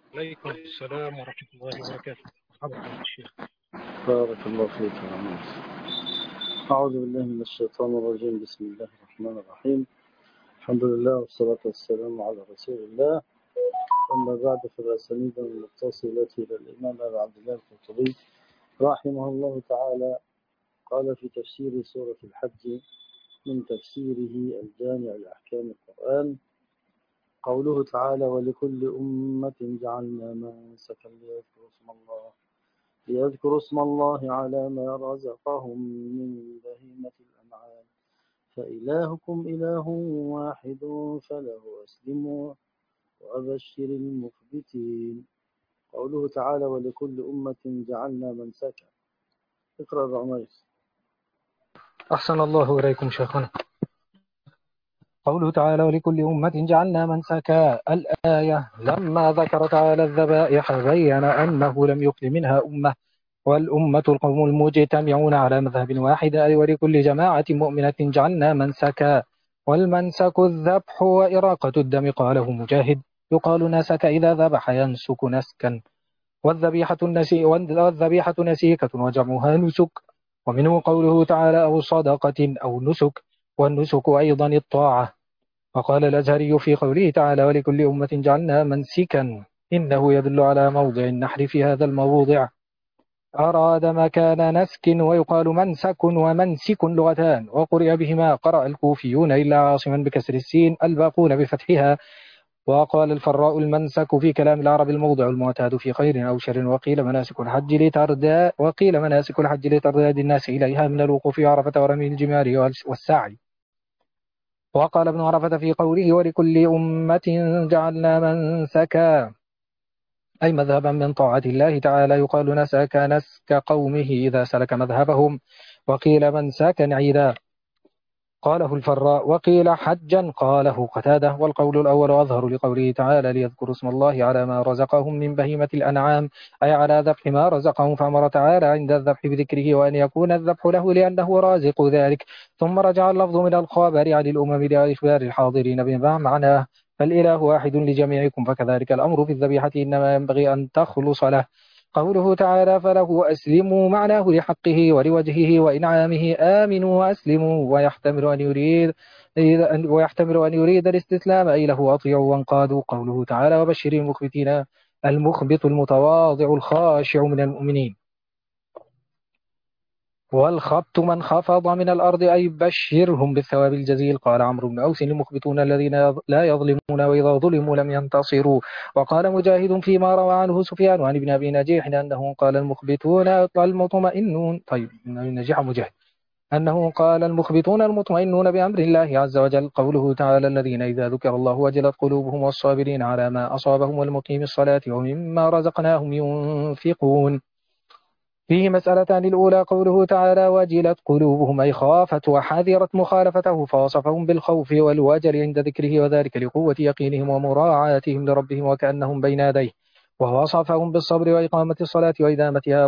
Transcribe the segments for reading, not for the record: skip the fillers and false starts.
عليكم السلام ورحمة الله وبركاته. مرحبا يا الشيخ. بارك الله فيك يا ناس. أعوذ بالله من الشيطان الرجيم. بسم الله الرحمن الرحيم. الحمد لله والصلاة والسلام على رسول الله. أما بعد، فالأسانيد المتصلة إلى الإمام أبي عبد الله القرطبي رحمه الله تعالى قال في تفسير سورة الحج من تفسيره الجامع لأحكام القرآن: قوله تعالى: ولكل أمة جعلنا منسكا ليذكروا اسم الله على ما رزقهم من بهيمة الأنعام فإلهكم إله واحد فله أسلموا وأبشر المخبتين. قوله تعالى: ولكل أمة جعلنا منسكا. اقرأ يا عمير. أحسن الله إليكم شيخنا. قوله تعالى: ولكل أمة جعلنا منسكا. الآية لما ذكر تعالى الذبائح بين أنه لم يخل منها أمة، والأمة القوم المجتمعون على مذهب واحد، أي ولكل جماعة مؤمنة جعلنا منسكا. والمنسك الذبح وإراقة الدم. قاله مجاهد: يقال نسك إذا ذبح ينسك نسكا. والذبيحة نسيكة وجمعها نسك. ومنه قوله تعالى: أو صدقة أو نسك، والنسك أيضا الطاعة. وقال الأزهري في قوله تعالى: ولكل أمة جعلنا منسكا، إنه يدل على موضع النحر في هذا الموضع، أراد مكان نسك. ويقال منسك ومنسك لغتان، وقرئ بهما قرأ الكوفيون إلا عاصما بكسر السين، الباقون بفتحها. وقال الفراء: المنسك في كلام العرب الموضع المعتاد في خير أو شر. وقيل مناسك الحج لترداد الناس إليها من الوقوف في عرفة ورمي الجمار والسعي. وقال ابن عرفة في قوله: ولكل أمة جعلنا منسكا، أي مذهبا من طاعة الله تعالى. يقال نسك نسك قومه إذا سلك مذهبهم. وقيل منسكا عيدا، قاله الفراء. وقيل حجا، قاله قتادة. والقول الأول أظهر لقوله تعالى: ليذكروا اسم الله على ما رزقهم من بهيمة الأنعام، أي على ذبح ما رزقهم. فأمر تعالى عند الذبح بذكره وأن يكون الذبح له لأنه رازق ذلك. ثم رجع اللفظ من الخبر عن الأمم لإخبار الحاضرين بما معناه: فالإله واحد لجميعكم. فكذلك الأمر في الذبيحة، إنما ينبغي أن تخلص له. قوله تعالى: فله أسلموا، معناه لحقه ولوجهه وإنعامه آمنوا وأسلموا. ويحتمل أن يريد الاستسلام، أي له أطيعوا وانقادوا. قوله تعالى: وبشر المخبتين، المخبت المتواضع الخاشع من المؤمنين. والخبت من خفض من الأرض، أي بشرهم بالثواب الجزيل. قال عمرو بن أوس: المخبتون الذين لا يظلمون وإذا ظلموا لم ينتصروا. وقال مجاهد فيما روى عنه سفيان عن ابن أبي نجيح أنه قال: المخبتون المطمئنون. طيب، نجح مجاهد أنه قال: المخبتون المطمئنون بأمر الله عز وجل. قوله تعالى: الذين إذا ذكر الله وجلت قلوبهم والصابرين على ما أصابهم والمقيم الصلاة ومما رزقناهم ينفقون. فيه مسألتان: الأولى قوله تعالى: وجلت قلوبهم، أي خافت وحذرت مخالفته، فوصفهم بالخوف والوجل عند ذكره، وذلك لقوة يقينهم ومراعاتهم لربهم وكأنهم بين يديه. ووصفهم بالصبر وإقامة الصلاة وإدامتها.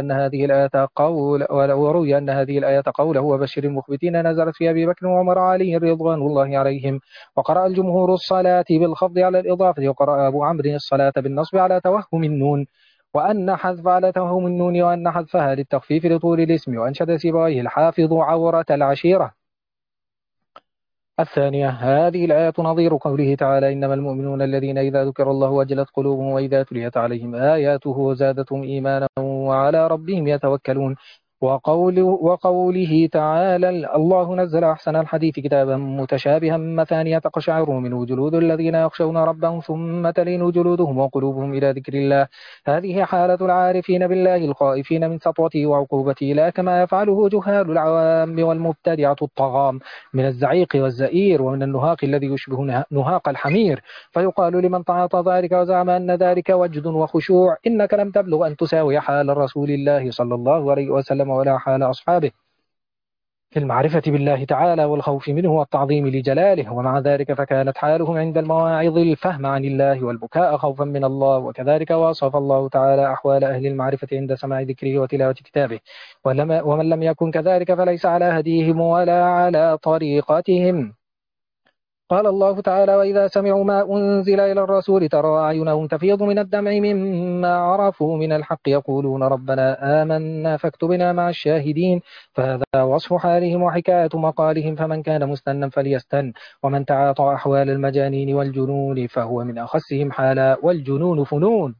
وروي أن هذه الآية قوله: وبشر المخبتين، نزلت في أبي بكر وعمر عليهم رضوان الله عليهم. وقرأ الجمهور الصلاة بالخفض على الإضافة، وقرأ أبو عمرو الصلاة بالنصب على توهم النون، وأن حذف على توهم النون، وأن حذفها للتخفيف لطول الاسم. وأنشد سيبويه: الحافظ عورة العشيرة. الثانية: هذه الآية نظير قوله تعالى: إنما المؤمنون الذين إذا ذكر الله وجلت قلوبهم وإذا تليت عليهم آياته زادتهم إيمانا وعلى ربهم يتوكلون. وقوله تعالى: الله نزل أحسن الحديث كتابا متشابها مثانية تقشعر منه جلود الذين يخشون ربهم ثم تلين جلودهم وقلوبهم إلى ذكر الله. هذه حالة العارفين بالله الخائفين من سطوته وعقوبته، لا كما يفعله جهال العوام والمبتدعة الطغام من الزعيق والزئير ومن النهاق الذي يشبه نهاق الحمير. فيقال لمن تعاطى ذلك وزعم أن ذلك وجد وخشوع: إنك لم تبلغ أن تساوي حال رسول الله صلى الله عليه وسلم ولا حال أصحابه في المعرفة بالله تعالى والخوف منه والتعظيم لجلاله. ومع ذلك فكانت حالهم عند المواعظ الفهم عن الله والبكاء خوفا من الله. وكذلك وصف الله تعالى أحوال أهل المعرفة عند سماع ذكره وتلاوة كتابه. ومن لم يكن كذلك فليس على هديهم ولا على طريقتهم. قال الله تعالى: وإذا سمعوا ما أنزل إلى الرسول ترى أعينهم تفيض من الدمع مما عرفوا من الحق يقولون ربنا آمنا فاكتبنا مع الشاهدين. فهذا وصف حالهم وحكاية مقالهم، فمن كان مستنا فليستن، ومن تعاطى أحوال المجانين والجنون فهو من أخسهم حالا، والجنون فنون.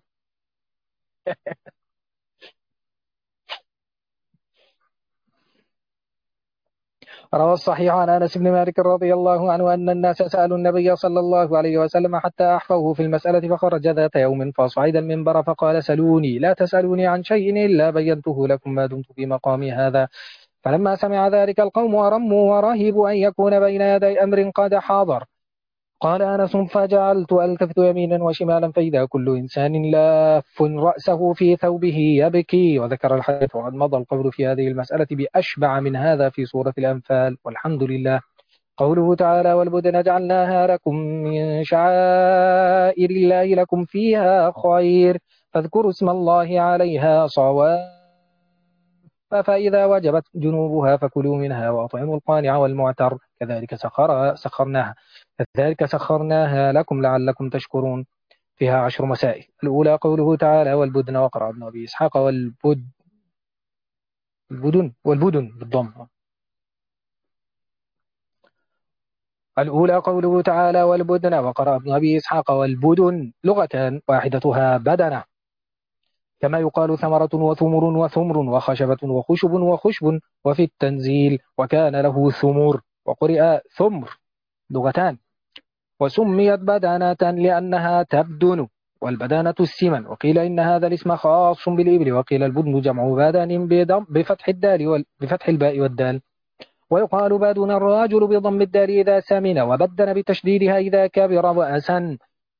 روى الصحيح عن أنس بن مالك رضي الله عنه أن الناس سألوا النبي صلى الله عليه وسلم حتى أحفوه في المسألة، فخرج ذات يوم فصعد المنبر فقال: سلوني لا تسألوني عن شيء إلا بينته لكم ما دمت في مقامي هذا. فلما سمع ذلك القوم ورموا ورهبوا أن يكون بين يدي أمر قد حاضر. قال أنس: فجعلت ألتفت يمينا وشمالا فإذا كل إنسان لاف رأسه في ثوبه يبكي. وذكر الحديث وقد مضى القول في هذه المسألة بأشبع من هذا في سورة الأنفال، والحمد لله. قوله تعالى: والبدن جعلناها لكم من شعائر الله لكم فيها خير فاذكروا اسم الله عليها صواف، فإذا وجبت جنوبها فكلوا منها وأطعموا القانع والمعتر كذلك سخرناها لكم لعلكم تشكرون. فيها 10 مسائل. الأولى قوله تعالى: والبدن، وقرأ ابن أبي إسحاق والبدن بالضم. الأولى قوله تعالى: والبدن، وقرأ ابن أبي إسحاق والبدن، لغتان واحدتها بدنة، كما يقال ثمرة وثمر وثمر وخشبة وخشب وخشب، وفي التنزيل: وكان له ثمر، وقرئ ثمر، لغتان. وسميت بدانة لأنها تبدن، والبدانة السمن. وقيل إن هذا الاسم خاص بالإبل، وقيل البدن جمع بدن بفتح الباء والدال. ويقال بدن الرجل بضم الدال إذا سمن، وبدن بتشديدها إذا كبر وأسن.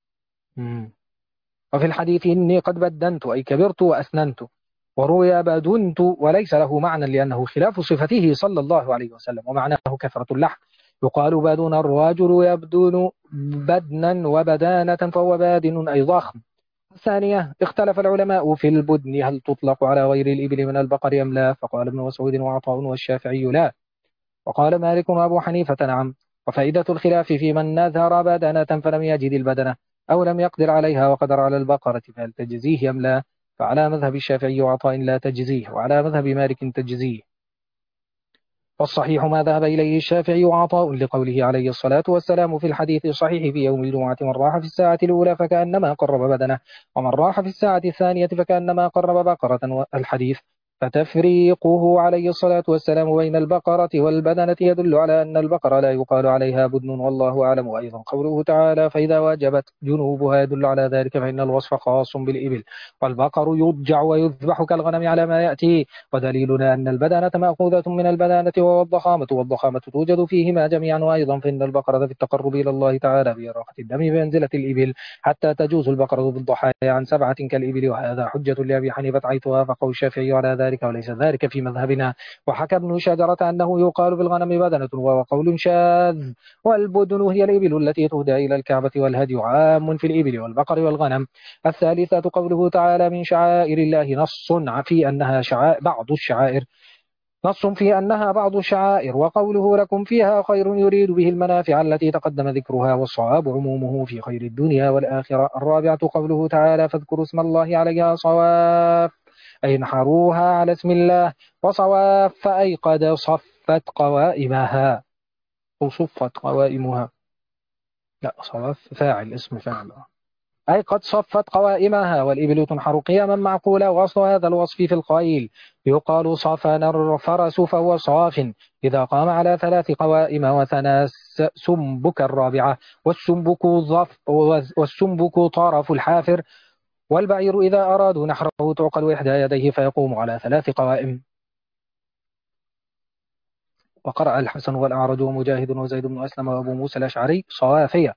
وفي الحديث: إني قد بدنت، أي كبرت وأسننت. وروي بدنت وليس له معنى لأنه خلاف صفته صلى الله عليه وسلم، ومعناه كثرة اللحم. يقال بدن الرجل يبدن بدنا وبدانة، فهو بادن أي ضخم. الثانية: اختلف العلماء في البدن هل تطلق على غير الإبل من البقر أم لا، فقال ابن مسعود وعطاء والشافعي لا، وقال مالك وأبو حنيفة نعم. وفائدة الخلاف في من نذر بدنة فلم يجد البدنة أو لم يقدر عليها وقدر على البقرة فهل تجزيه أم لا، فعلى مذهب الشافعي وعطاء لا تجزيه، وعلى مذهب مالك تجزيه. والصحيح ما ذهب إليه الشافعي وعطاء لقوله عليه الصلاة والسلام في الحديث الصحيح: في يوم الجمعة من راح في الساعة الأولى فكأنما قرب بدنه، ومن راح في الساعة الثانية فكأنما قرب بقرة. الحديث. فتفريقه عليه الصلاة والسلام بين البقرة والبدنة يدل على أن البقرة لا يقال عليها بدن، والله أعلم. وأيضا قوله تعالى: فإذا وجبت جنوبها يدل على ذلك، فإن الوصف خاص بالإبل، والبقر يضجع ويذبح كالغنم على ما يأتي. ودليلنا أن البدنة مأخوذة من البدانة والضخامة، والضخامة توجد فيهما جميعا. وأيضا فإن البقرة في التقرب إلى الله تعالى بإراقة الدم بمنزلة الإبل، حتى تجوز البقرة بالضحايا عن 7 كالإبل. وهذا حجة لأبي حنيفة حيث وافقه الشافعي على ذلك وليس ذلك في مذهبنا. وحكى ابن شجرة أنه يقال بالغنم بدنة، وهو قول شاذ. والبدن هي الإبل التي تهدى إلى الكعبة، والهدي عام في الإبل والبقر والغنم. الثالثة قوله تعالى: من شعائر الله، نص في أنها بعض الشعائر. وقوله: لكم فيها خير، يريد به المنافع التي تقدم ذكرها، والصواب عمومه في خير الدنيا والآخرة. الرابعة قوله تعالى: فاذكروا اسم الله عليها صواف، أي نحروها على اسم الله. وصواف أي قد صفت قوائمها أو صفت قوائمها. لا، صواف فاعل، اسم فاعل، أي قد صفت قوائمها. والإبل تنحر قياما معقولة. وأصل هذا الوصف في الخيل: يقال صفن الفرس فهو صاف إذا قام على 3 قوائم وثنى سنبك الرابعة. والسنبك طرف الحافر. والبعير إذا أرادوا نحره تعقل إحدى يديه فيقوم على 3 قوائم. وقرأ الحسن والأعرج ومجاهد وزيد بن أسلم وأبو موسى الأشعري صوافية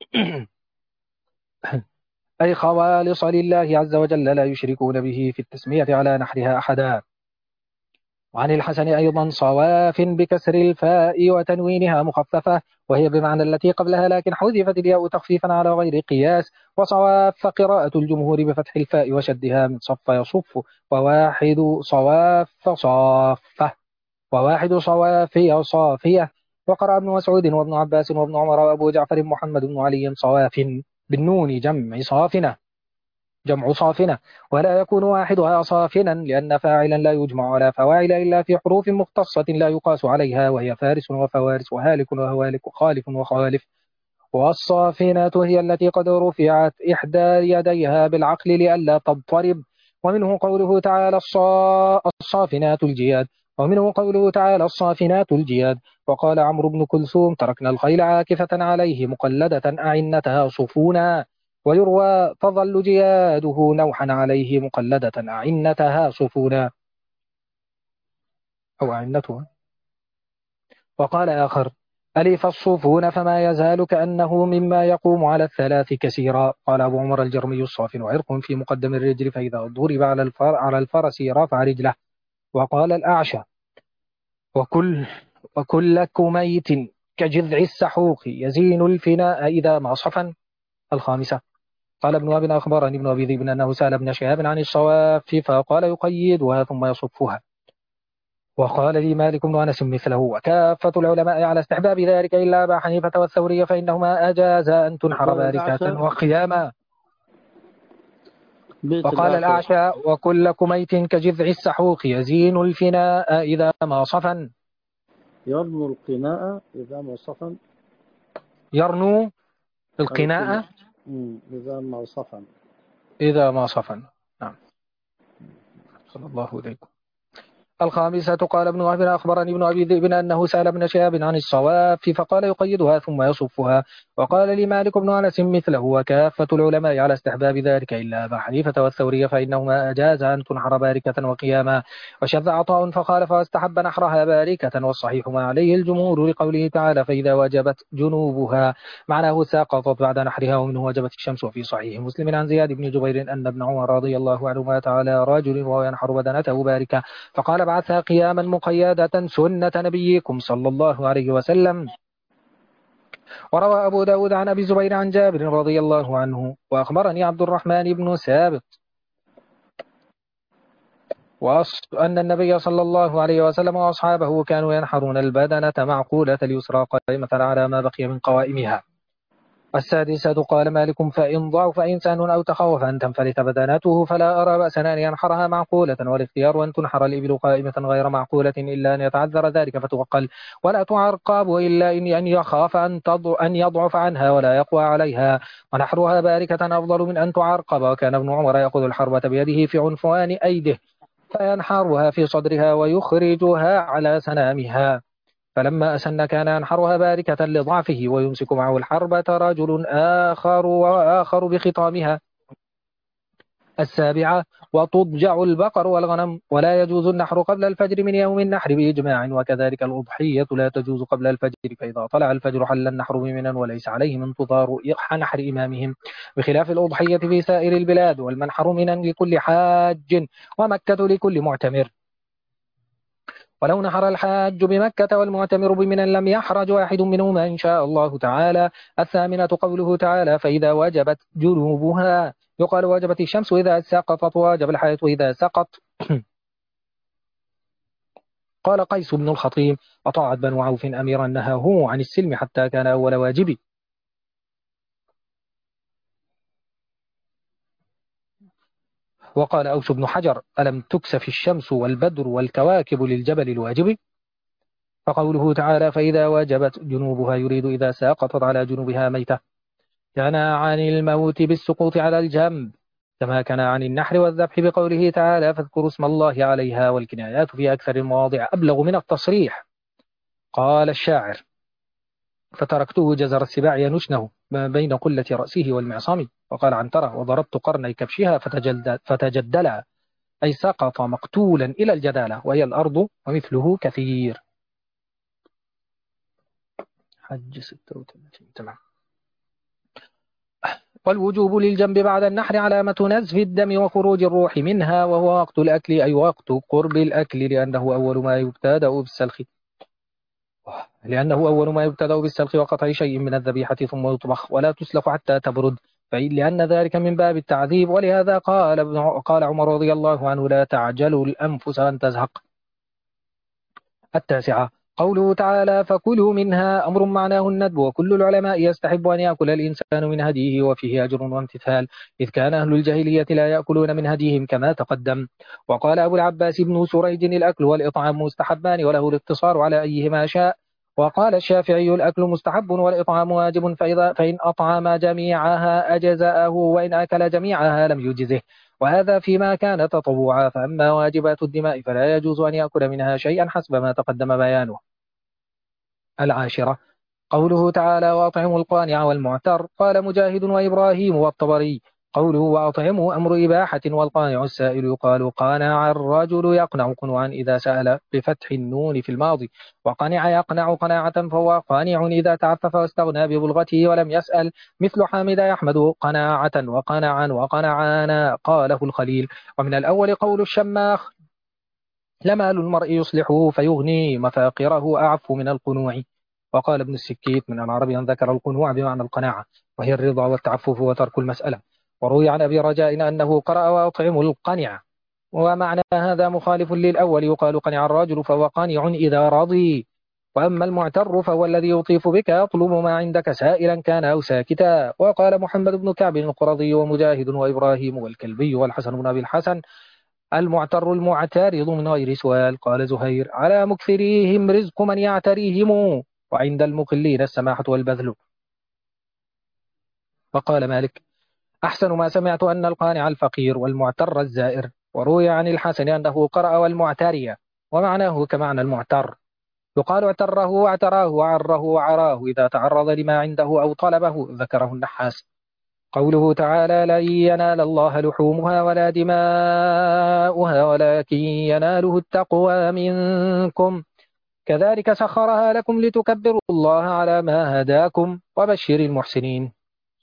أي خوالص لله عز وجل لا يشركون به في التسمية على نحرها أحدا. وعن الحسن أيضا صواف بكسر الفاء وتنوينها مخففة، وهي بمعنى التي قبلها لكن حذفت الياء تخفيفا على غير قياس. وصواف قراءة الجمهور بفتح الفاء وشدها من صف يصف. وواحد صواف صافة، وواحد صوافي صافية. وقرأ ابن مسعود وابن عباس وابن عمر وأبو جعفر محمد بن علي صواف بالنون جمع صافنة، ولا يكون واحدها صافنا لأن فاعلا لا يجمع ولا فواعل إلا في حروف مختصة لا يقاس عليها، وهي فارس وفوارس وهالك وهوالك وخالف وخوالف. والصافنة هي التي قد رفعت إحدى يديها بالعقل لئلا تضطرب. ومنه قوله تعالى الصافنات الجياد. ومنه قوله تعالى الصافنات الجياد. وقال عمرو بن كلثوم: تركنا الخيل عاكفة عليه مقلدة أعنتها صفونا. ويروى: تظل جياده نوحا عليه مقلدة أعنتها صفونا، أو أعنتها. وقال آخر: ألف الصفون فما يزال كأنه مما يقوم على الثلاث كثيرا. قال أبو عمر الجرمي: الصافن عرق في مقدم الرجل، فإذا ضرب على الفرس رفع رجله. وقال الأعشى: وكل وكل كميت كجذع السحوق يزين الفناء إذا ما صفن. الخامسة: قال ابن وهب: أخبرني ابن أبي ذئب أنه سأل ابن شهاب عن الصواف فقال: يقيدها ثم يصفها. وقال لي مالك بن أنس مثله. وكافة العلماء على استحباب ذلك إلا أبا حنيفة والثوري فإنهما أجازا أن تنحر وقال باركة الأعشى وقياما. بيت وقال الأعشى الأعشى: وكل كميت كجذع السحوق يزين الفناء إذا ما صفن. يرمو القناء إذا ما صفن. يرنو القناء القناء إذا ما صفن. إذا ما صفن. نعم. صلى الله عليكم. الخامسة: قال ابن وهب: أخبرني ابن أبي ذئب أنه سأل ابن شهاب عن الصواف فقال: يقيدها ثم يصفها. وقال لي مالك بن أنس مثله. وكافة العلماء على استحباب ذلك إلا أبا حنيفة والثوري فإنهما أجاز أن تنحر باركة وقياما. وشذ عطاء فقال: فاستحب نحرها باركة. والصحيح ما عليه الجمهور لقوله تعالى: فإذا وجبت جنوبها، معناه ساقطت بعد نحرها. ومنه وجبت الشمس. وفي صحيح مسلم عن زياد بن جبير أن ابن عمر رضي الله عنهما تعالى رجل وهو ينحر بدنته باركة فقال: بعثها قياما مقيدة سنة نبيكم صلى الله عليه وسلم. وروى أبو داود عن أبي زبير عن جابر رضي الله عنه: وأخبرني عبد الرحمن بن سابط أن النبي صلى الله عليه وسلم وأصحابه كانوا ينحرون البدنة معقولة اليسرى قائمة على ما بقي من قوائمها. السادسة: قال مالك: فإن ضعف إنسان أو تخوف أن تنفلت بدنته فلا أرى بأسا أن ينحرها معقولة. والاختيار أن تنحر الإبل قائمة غير معقولة إلا أن يتعذر ذلك فتوقل، ولا تعرقب إلا أن يخاف أن يضعف عنها ولا يقوى عليها. ونحرها باركة أفضل من أن تعرقب. وكان ابن عمر يأخذ الحربة بيده في عنفوان أيده فينحرها في صدرها ويخرجها على سنامها. فلما أسن كان ينحرها باركة لضعفه ويمسك معه الحربة رجل آخر وآخر بخطامها. السابعة: وتضجع البقر والغنم ولا يجوز النحر قبل الفجر من يوم النحر بإجماع. وكذلك الأضحية لا تجوز قبل الفجر، فإذا طلع الفجر حل النحر بمنى وليس عليهم انتظار نحر إمامهم، بخلاف الأضحية في سائر البلاد. والمنحر منى لكل حاج ومكة لكل معتمر. ولو نحر الحاج بمكة والمعتمر بمنى لم يحرج واحد منهما إن شاء الله تعالى. الثامنة: قوله تعالى: فإذا وجبت جنوبها. يقال وجبت الشمس إذا سقطت، ووجب الحياة إذا سقط. قال قيس بن الخطيب: أطاعت بنو عوف أميرا نهاه عن السلم حتى كان أول واجب. وقال أوس بن حجر: ألم تكسف الشمس والبدر والكواكب للجبل الواجب. فقوله تعالى: فإذا وجبت جنوبها يريد إذا ساقطت على جنوبها ميتة. كان عن الموت بالسقوط على الجنب، كما كان عن النحر والذبح بقوله تعالى: فاذكروا اسم الله عليها. والكنايات في أكثر المواضع أبلغ من التصريح. قال الشاعر: فتركته جزر السباع ينشنه ما بين قلة رأسه والمعصم. وقال عنترة: وضربت قرني كبشها فتجدلا، أي سقط مقتولا إلى الجدالة، وهي الأرض ومثله كثير. حج 36. تمام. والوجوب للجنب بعد النحر علامة نزف الدم وخروج الروح منها، وهو وقت الأكل أي وقت قرب الأكل، لأنه أول ما يبتدأ بالسلخ وقطع شيء من الذبيحة ثم يطبخ ولا تسلخ حتى تبرد، لأن ذلك من باب التعذيب. ولهذا قال عمر رضي الله عنه: لا تعجلوا الأنفس أن تزهق. التاسعة: قوله تعالى فكلوا منها أمر معناه الندب، وكل العلماء يستحب أن يأكل الإنسان من هديه وفيه أجر وامتثال، إذ كان أهل الجاهلية لا يأكلون من هديهم كما تقدم. وقال أبو العباس بن سريج الأكل والإطعام مستحبان وله الاقتصار على أيهما شاء. وقال الشافعي الأكل مستحب والإطعام واجب، فإن أطعم جميعها أجزأه وإن أكل جميعها لم يجزه، وهذا فيما كان تطوعا. فأما واجبات الدماء فلا يجوز أن يأكل منها شيئا حسب ما تقدم بيانه. العاشرة قوله تعالى وأطعموا القانع والمعتر. قال مجاهد وإبراهيم والطبري قوله وأطعموا أمر إباحة، والقانع السائل يقال قانع الرجل يقنع قنوعا إذا سأل بفتح النون في الماضي، وقنع يقنع قناعة فهو قانع إذا تعفف واستغنى ببلغته ولم يسأل، مثل حامد يحمد قناعة وقنعا وقنعانا قاله الخليل. ومن الأول قول الشماخ لمال المرء يصلحه فيغني مفاقره أعف من القنوع. وقال ابن السكيت من العرب أن ذكر القنوع بمعنى القناعة، وهي الرضا والتعفف وترك المسألة. وروي عن أبي رجاء أنه قرأ وأطعموا القنع، ومعنى هذا مخالف للأول، يقال قنع الرجل فهو قانع إذا رضي. وأما المعتر فهو الذي يطيف بك يطلب ما عندك سائلا كان أو ساكتا. وقال محمد بن كعب القرظي ومجاهد وإبراهيم والكلبي والحسن بن أبي الحسن المعتر المعتارض من غير سؤال. قال زهير على مكثريهم رزق من يعتريهم، وعند المقلين السماحة والبذل. وقال مالك أحسن ما سمعت أن القانع الفقير والمعتر الزائر. وروي عن الحسن أنه قرأ والمعترية، ومعناه كمعنى المعتر، يقال اعتره واعتراه وعره وعراه إذا تعرض لما عنده أو طلبه، ذكره النحاس. قوله تعالى لن ينال الله لحومها ولا دماؤها ولكن يناله التقوى منكم، كذلك سخرها لكم لتكبروا الله على ما هداكم وبشر المحسنين.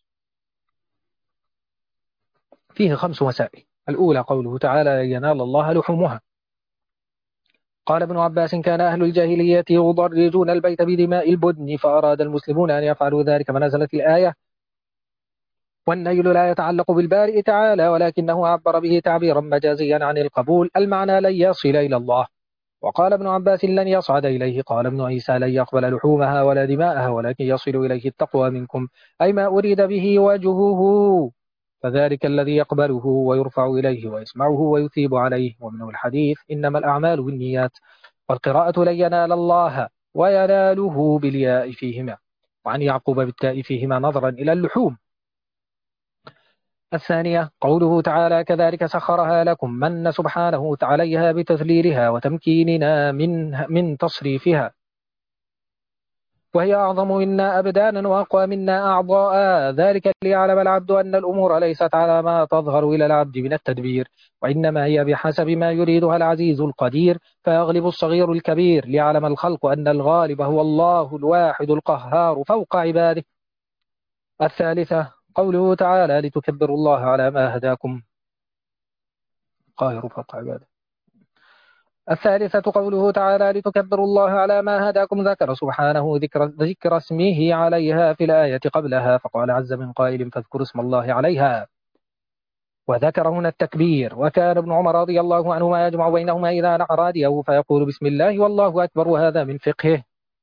فيه 5 مسائل. الأولى قوله تعالى لن ينال الله لحومها. قال ابن عباس كان أهل الجاهلية يضرجون البيت بدماء البدن، فأراد المسلمون أن يفعلوا ذلك فنزلت الآية والنيل لا يتعلق بالبارئ تعالى ولكنه عبر به تعبيرا مجازيا عن القبول، المعنى لن يصل إلى الله. وقال ابن عباس لن يصعد إليه. قال ابن عيسى لن يقبل لحومها ولا دماءها ولكن يصل إليه التقوى منكم، أي ما أريد به وجهه، فذلك الذي يقبله ويرفع إليه ويسمعه ويثيب عليه. ومنه الحديث إنما الأعمال بالنيات. والقراءة لن ينال الله ويناله بالياء فيهما، وعن يعقوب بالتاء فيهما نظرا إلى اللحوم. الثانية قوله تعالى كذلك سخرها لكم، من سبحانه عليها بتذليلها وتمكيننا من تصريفها، وهي أعظم منا أبدانا وأقوى منا أعضاء، ذلك ليعلم العبد أن الأمور ليست على ما تظهر إلى العبد من التدبير، وإنما هي بحسب ما يريدها العزيز القدير، فيغلب الصغير الكبير، ليعلم الخلق أن الغالب هو الله الواحد القهار فوق عباده. الثالثة قوله تعالى لتكبروا الله على ما هداكم، قاهر فوق عباده. الثالثة قوله تعالى لتكبروا الله على ما هداكم، ذكر سبحانه ذكر اسمه عليها في الآية قبلها، فقال عز من قائل فاذكروا اسم الله عليها، وذكر هنا التكبير. وكان ابن عمر رضي الله عنهما يجمع بينهما إذا نحر هديه فيقول بسم الله والله أكبر، وهذا من فقهه.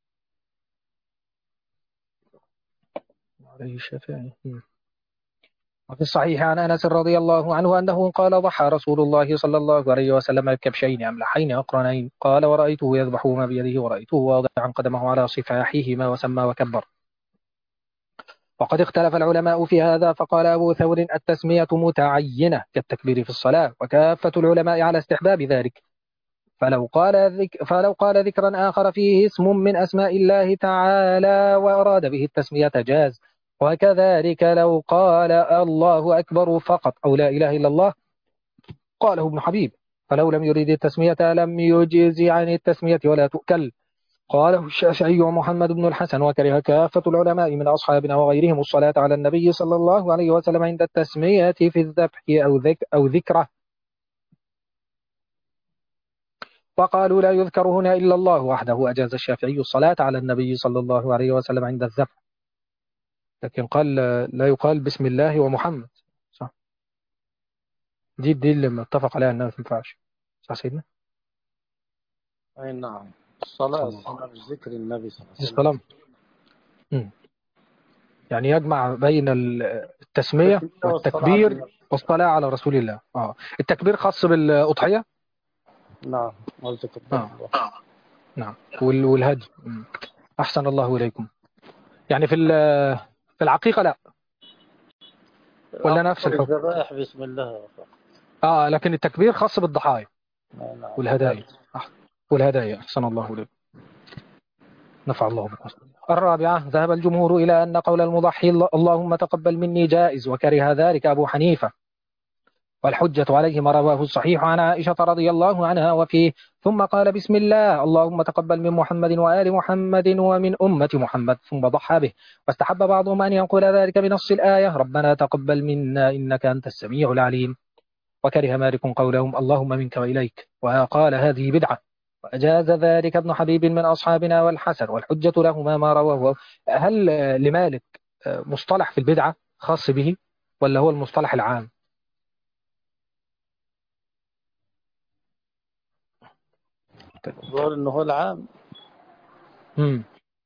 عليه الشافعي. وفي الصحيح عن أنس رضي الله عنه أنه قال ضحى رسول الله صلى الله عليه وسلم بكبشين أملحين أقرنين، قال ورأيته يذبحهما بيده ورأيته واضعا قدمه على صفاحهما وسمى وكبر. وقد اختلف العلماء في هذا، فقال أبو ثور التسمية متعينة كالتكبير في الصلاة، وكافة العلماء على استحباب ذلك، فلو قال ذكرا آخر فيه اسم من أسماء الله تعالى وأراد به التسمية جاز، وكذلك لو قال الله أكبر فقط أو لا إله إلا الله، قاله ابن حبيب، فلو لم يريد التسمية لم يجز عن التسمية ولا تؤكل. قاله الشافعي ومحمد بن الحسن، وكره كافة العلماء من أصحابنا وغيرهم الصلاة على النبي صلى الله عليه وسلم عند التسمية في الذبح أو ذكره، وقالوا لا يذكر هنا إلا الله وحده. أجاز الشافعي الصلاة على النبي صلى الله عليه وسلم عند الذبح، لكن قال لا يقال بسم الله ومحمد. صح، دي اللي متفق عليها أنها ما تنفعش. صح سيدنا؟ أي نعم. الصلاة صلى الله الصلاة عليه بذكر النبي صلى الله عليه وسلم. وسلم. مم. يعني يجمع بين التسمية التكبير والصلاة على والتكبير النبي. والصلاة على رسول الله. التكبير خاص بالأضحية. نعم، وتكبر آه. الله. نعم. والهدي. أحسن الله إليكم. يعني في العقيقة لا، ولا نفس العقيقة الحكم؟ والذبائح بسم الله فقط. لكن التكبير خاص بالضحايا نعم والهدايا. والهدي. والهدايا. أحسن الله إليكم. نفع الله بكم. الرابعة، ذهب الجمهور إلى أن قول المضحي اللهم تقبل مني جائز، وكره ذلك أبو حنيفة، والحجة عليه ما رواه الصحيح عن عائشة رضي الله عنها وفيه: ثم قال بسم الله اللهم تقبل من محمد وآل محمد ومن أمة محمد، ثم ضحى به. واستحب بعضهم أن ينقل ذلك بنص الآية ربنا تقبل منا إنك أنت السميع العليم. وكره مالك قولهم اللهم منك وإليك، وقال هذه بدعة. وأجاز ذلك ابن حبيب من أصحابنا والحسن، والحجة لهما ما رواه. هل لمالك مصطلح في البدعة خاص به، ولا هو المصطلح العام؟ الظاهر إنه هو العام. مم.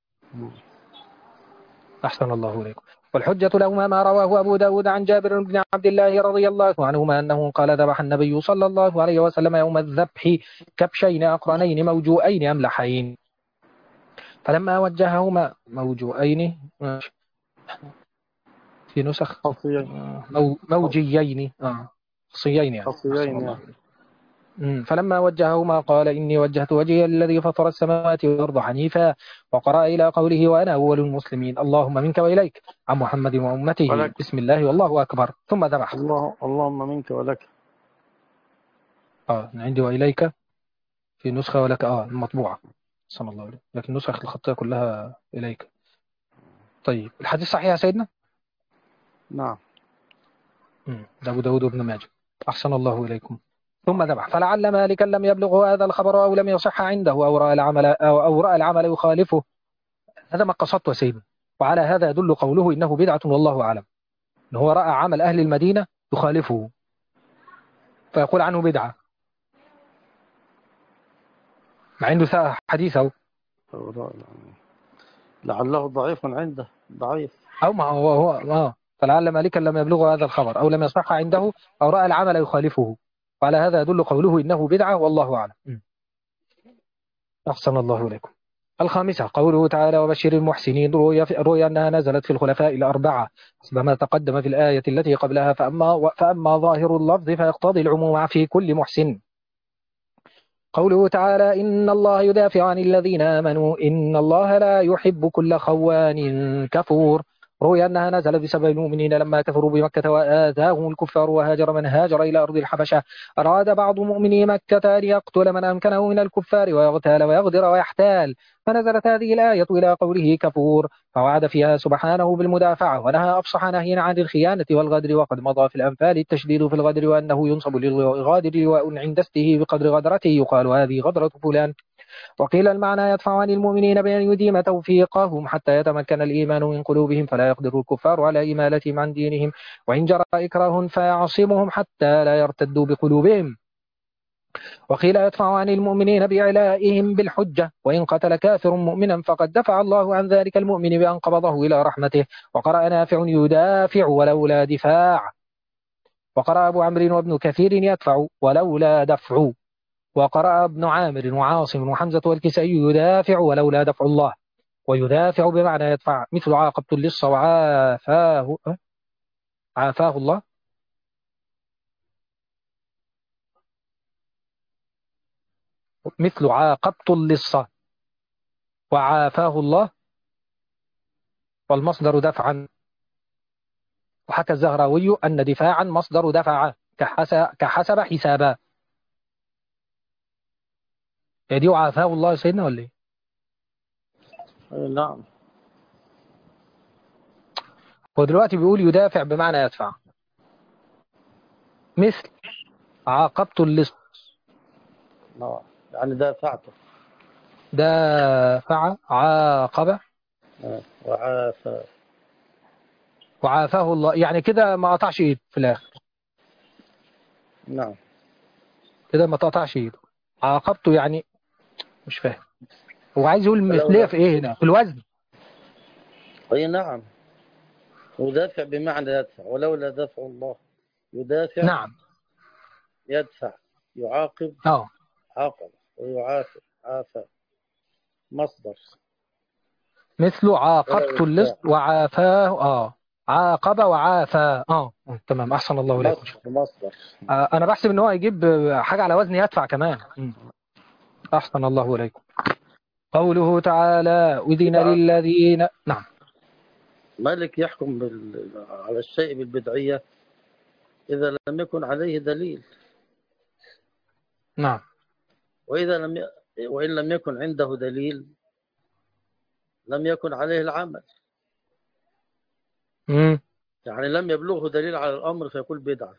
أحسن الله إليكم. والحجة لهما ما رواه أبو داود عن جابر بن عبد الله رضي الله عنهما أنه قال ذبح النبي صلى الله عليه وسلم يوم الذبح كبشين أقرنين موجوئين أملحين، فلما وجههما موجوئين في نسخ خصيين. موجيين صيين يعني. أحسن خصيين الله يعني. إليكم. فلما وجههما قال إني وجهت وجهي الذي فطر السماوات والأرض حنيفا، وقرأ إلى قوله وأنا أول المسلمين اللهم منك وإليك عن محمد وأمته ولك. بسم الله والله أكبر، ثم ذبح. اللهم منك ولك. عندي وإليك في نسخة، ولك المطبوعة صلى الله عليه، لكن النسخ الخطية كلها إليك. طيب الحديث صحيح يا سيدنا؟ نعم. ده أبو داود بن ماجه. أحسن الله إليكم. ثم ذبح، فلعل مالكا لم يبلغه هذا الخبر أو لم يصح عنده أو رأى العمل يخالفه. هذا ما قصدت يا سيدنا. وعلى هذا يدل قوله إنه بدعة والله أعلم، إن هو رأى عمل أهل المدينة يخالفه فيقول عنه بدعة، مع أنه حديثه. لعله ضعيف عنده، ضعيف. أو ما هو فلعل مالكا لم يبلغه هذا الخبر أو لم يصح عنده أو رأى العمل يخالفه، وعلى هذا يدل قوله إنه بدعة والله أعلم. أحسن الله إليكم. الخامسة، قوله تعالى وبشر المحسنين، روي أنها نزلت في الخلفاء الأربعة حسب ما تقدم في الآية التي قبلها، فأما ظاهر اللفظ فيقتضي العموم في كل محسن. قوله تعالى إن الله يدافع عن الذين آمنوا إن الله لا يحب كل خوان كفور، روي أنها نزلت بسبب المؤمنين لما كفروا بمكة وآذاهم الكفار وهاجر من هاجر إلى أرض الحبشة. أراد بعض مؤمني مكة أن يقتل من أمكنه من الكفار ويغتال ويغدر ويحتال، فنزلت هذه الآية إلى قوله كفور، فوعد فيها سبحانه بالمدافعة ونهى أفصح نهي عن الخيانة والغدر. وقد مضى في الأنفال التشديد في الغدر، وأنه ينصب للغادر لواء عند استه بقدر غدرته يقال هذه غدرة فلان. وقيل المعنى يدفع عن المؤمنين بأن يديم توفيقهم حتى يتمكن الإيمان من قلوبهم فلا يقدر الكفار على إمالتهم عن دينهم، وإن جرى إكراه فيعصمهم حتى لا يرتدوا بقلوبهم. وقيل يدفع عن المؤمنين بإعلائهم بالحجة، وإن قتل كافر مؤمنا فقد دفع الله عن ذلك المؤمن بأن قبضه إلى رحمته. وقرأ نافع يدافع ولولا دفاع، وقرأ أبو عمرو وابن كثير يدفع ولولا دفع، وقرأ ابن عامر وعاصم وحمزة والكسائي يدافع ولولا دفع الله. ويدافع بمعنى يدفع، مثل عاقبت اللص عافاه الله. مثل عاقبت اللص وعافاه الله، والمصدر دفعا. وحكى الزهراوي أن دفاعا مصدر دفع كحسب حسابا. هي دي وعافاه الله يا سيدنا ولا ايه؟ نعم. هو دلوقتي بيقول يدافع بمعنى يدفع، مثل عاقبت اللص. نعم يعني دافعته. دافع عاقب وعافى. وعافاه الله، يعني كده ما قطعش ايد في الاخر، نعم. كده ما تقطعش ايده. عاقبته يعني مش فاهم. هو عايز يقول مثلية فلولا في إيه هنا؟ في الوزن. أي نعم، يدافع بمعنى يدفع، ولولا دفع الله يدافع، نعم. يدفع، يعاقب اه. عاقب، ويعافى عافى، مصدر. مثل فلا عاقبت اللص يدفع، وعافاه. عاقب وعافى. تمام، أحسن الله إليكم. مصدر. أنا بحسب إن هو يجيب حاجة على وزن يدفع كمان. أحسن الله إليكم. قوله تعالى أذن بدعة. للذين. نعم. مالك يحكم على الشيء بالبدعية إذا لم يكن عليه دليل، نعم. وإذا لم ي... وإن لم يكن عنده دليل لم يكن عليه العمل. مم. يعني لم يبلغه دليل على الأمر فيقول بدعة،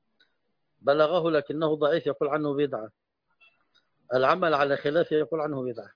بلغه لكنه ضعيف يقول عنه بدعة، العمل على خلافه يقول عنه بدعة.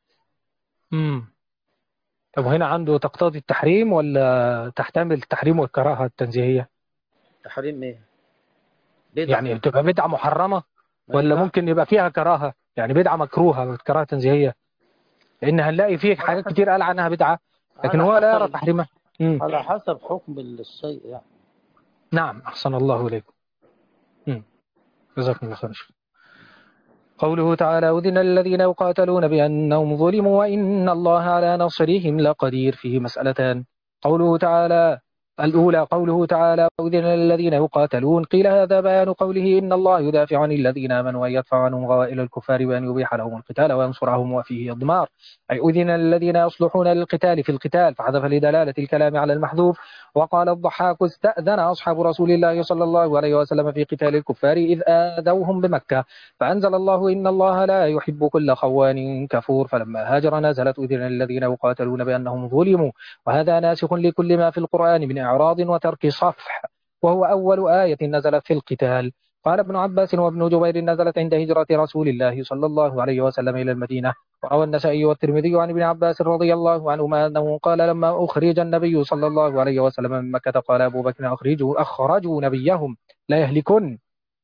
مم. طب هنا عنده تقتضي التحريم ولا تحتمل التحريم والكراهة التنزيهية؟ تحريم إيه؟ بدعة. يعني بتبقى بدعة محرمة ما ولا ينفع. ممكن يبقى فيها كراهة، يعني بدعة مكروهة كراهة تنزيهية؟ لأن هنلاقي فيه على حاجات حسب كتير قال عنها بدعة لكن على هو لا يرى حسب تحريمها. مم. على حسب حكم الشيء يعني. نعم، أحسن الله إليكم. مم. جزاكم الله خير. قوله تعالى أذن الذين يقاتلون بأنهم ظلموا وإن الله على نصرهم لقدير. فيه مسألتان. قوله تعالى الأولى قوله تعالى أذن الذين يقاتلون، قيل هذا بيان قوله إن الله يدافع عن الذين آمنوا ويدفع عنهم غوائل الكفار بأن يبيح لهم القتال وينصرهم، وفيه إضمار أي أذن الذين يصلحون للقتال في القتال، فحذف لدلالة الكلام على المحذوف. وقال الضحاك استأذن أصحاب رسول الله صلى الله عليه وسلم في قتال الكفار إذ آذوهم بمكة، فأنزل الله إن الله لا يحب كل خوان كفور، فلما هاجر نزلت أذن الذين يقاتلون بأنهم ظلموا، وهذا ناسخ لكل ما في القرآن من إعراض وترك صفح، وهو أول آية نزلت في القتال. قال ابن عباس وابن جبير نزلت عند هجرة رسول الله صلى الله عليه وسلم إلى المدينة. وروى النسائي والترمذي عن ابن عباس رضي الله عنهما أنه قال لما أخرج النبي صلى الله عليه وسلم من مكة قال أبو بكر أخرجوا نبيهم لا يهلكن،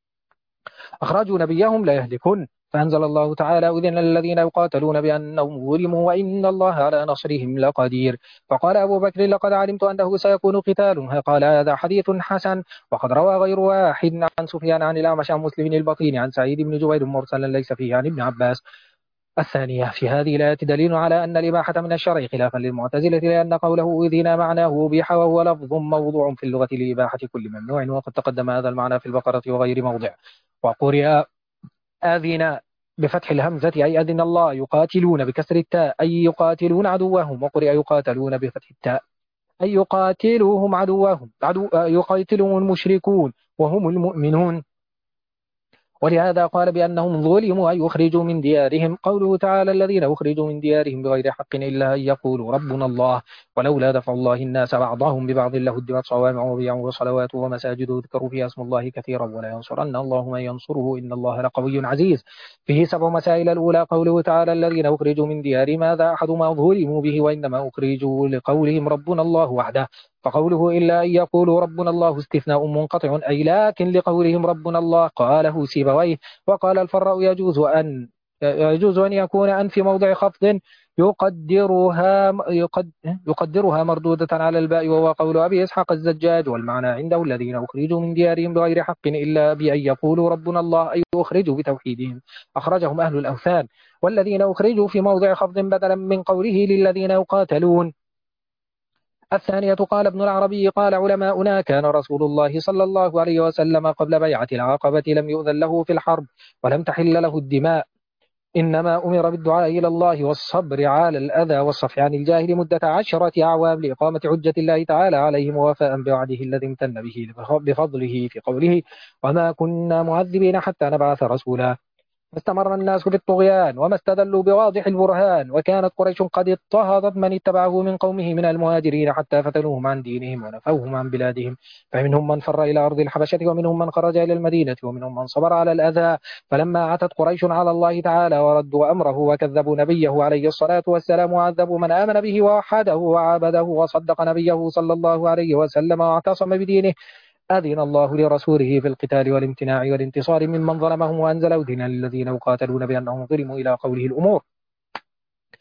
أخرجوا نبيهم لا يهلكون، فأنزل الله تعالى أذن الذين يقاتلون بأنهم ظلموا وإن الله على نصرهم لقدير. فقال أبو بكر لقد علمت أنه سيكون قتال، قال هذا حديث حسن. وقد روى غير واحد عن سفيان عن الأعمش عن مسلم البطين عن سعيد بن جبير مرسلا ليس فيه عن ابن عباس. الثانية في هذه الآية دليل على أن الإباحة من الشرع خلافا للمعتزلة، لأن قوله أذن معناه أبيح، وهو لفظ موضوع في اللغة لإباحة كل ممنوع، وقد تقدم هذا المعنى في البقرة وغير موضع. وقرئ آذن بفتح الهمزة أي أذن الله، يقاتلون بكسر التاء أي يقاتلون عدوهم، وقرئ يقاتلون بفتح التاء أي يقاتلوهم عدوهم يقاتلهم المشركون وهم المؤمنون. ولهذا قال بأنهم ظلموا أي أخرجوا من ديارهم. قوله تعالى الذين أخرجوا من ديارهم بغير حق إلا أن يقولوا ربنا الله ولولا دفع الله الناس بعضهم ببعض لهدمت صوامع وبيع وصلوات ومساجد يذكر فيها اسم الله كثيرا ولا ينصرن الله من ينصره إن الله لقوي عزيز. فيه 7 مسائل. الأولى قوله تعالى الذين أخرجوا من ديارهم هذا أحد ما ظلموا به، وإنما أخرجوا لقولهم ربنا الله وحده، فقوله إلا أن يقولوا ربنا الله استثناء منقطع أي لكن لقولهم ربنا الله قاله سيبويه. وقال الفراء يجوز أن يكون أن في موضع خفض يقدرها مردودة على الباء، وهو قول أبي إسحاق الزجاج، والمعنى عنده الذين أخرجوا من ديارهم بغير حق إلا بأن يقولوا ربنا الله أي أخرجوا بتوحيدهم أخرجهم أهل الأوثان، والذين أخرجوا في موضع خفض بدلا من قوله للذين يقاتلون. الثانية قال ابن العربي قال علماؤنا كان رسول الله صلى الله عليه وسلم قبل بيعة العقبة لم يؤذن له في الحرب ولم تحل له الدماء، إنما أمر بالدعاء إلى الله والصبر على الأذى والصفح عن الجاهل مدة 10 أعوام لإقامة حجة الله تعالى عليهم ووفاء بوعده الذي امتن به بفضله في قوله وما كنا معذبين حتى نبعث رسولا. فاستمر الناس في الطغيان وما استدلوا بواضح البرهان، وكانت قريش قد اضطهدت من اتبعه من قومه من المهاجرين حتى فتنوهم عن دينهم ونفوهم عن بلادهم، فمنهم من فر إلى أرض الحبشة ومنهم من خرج إلى المدينة ومنهم من صبر على الأذى. فلما عتت قريش على الله تعالى وردوا أمره وكذبوا نبيه عليه الصلاة والسلام وعذبوا من آمن به ووحده وعبده وصدق نبيه صلى الله عليه وسلم واعتصم بدينه، أذن الله لرسوله في القتال والامتناع والانتصار ممن ظلمهم، وأنزل أذن للذين يقاتلون بأنهم ظلموا إلى قوله الأمور.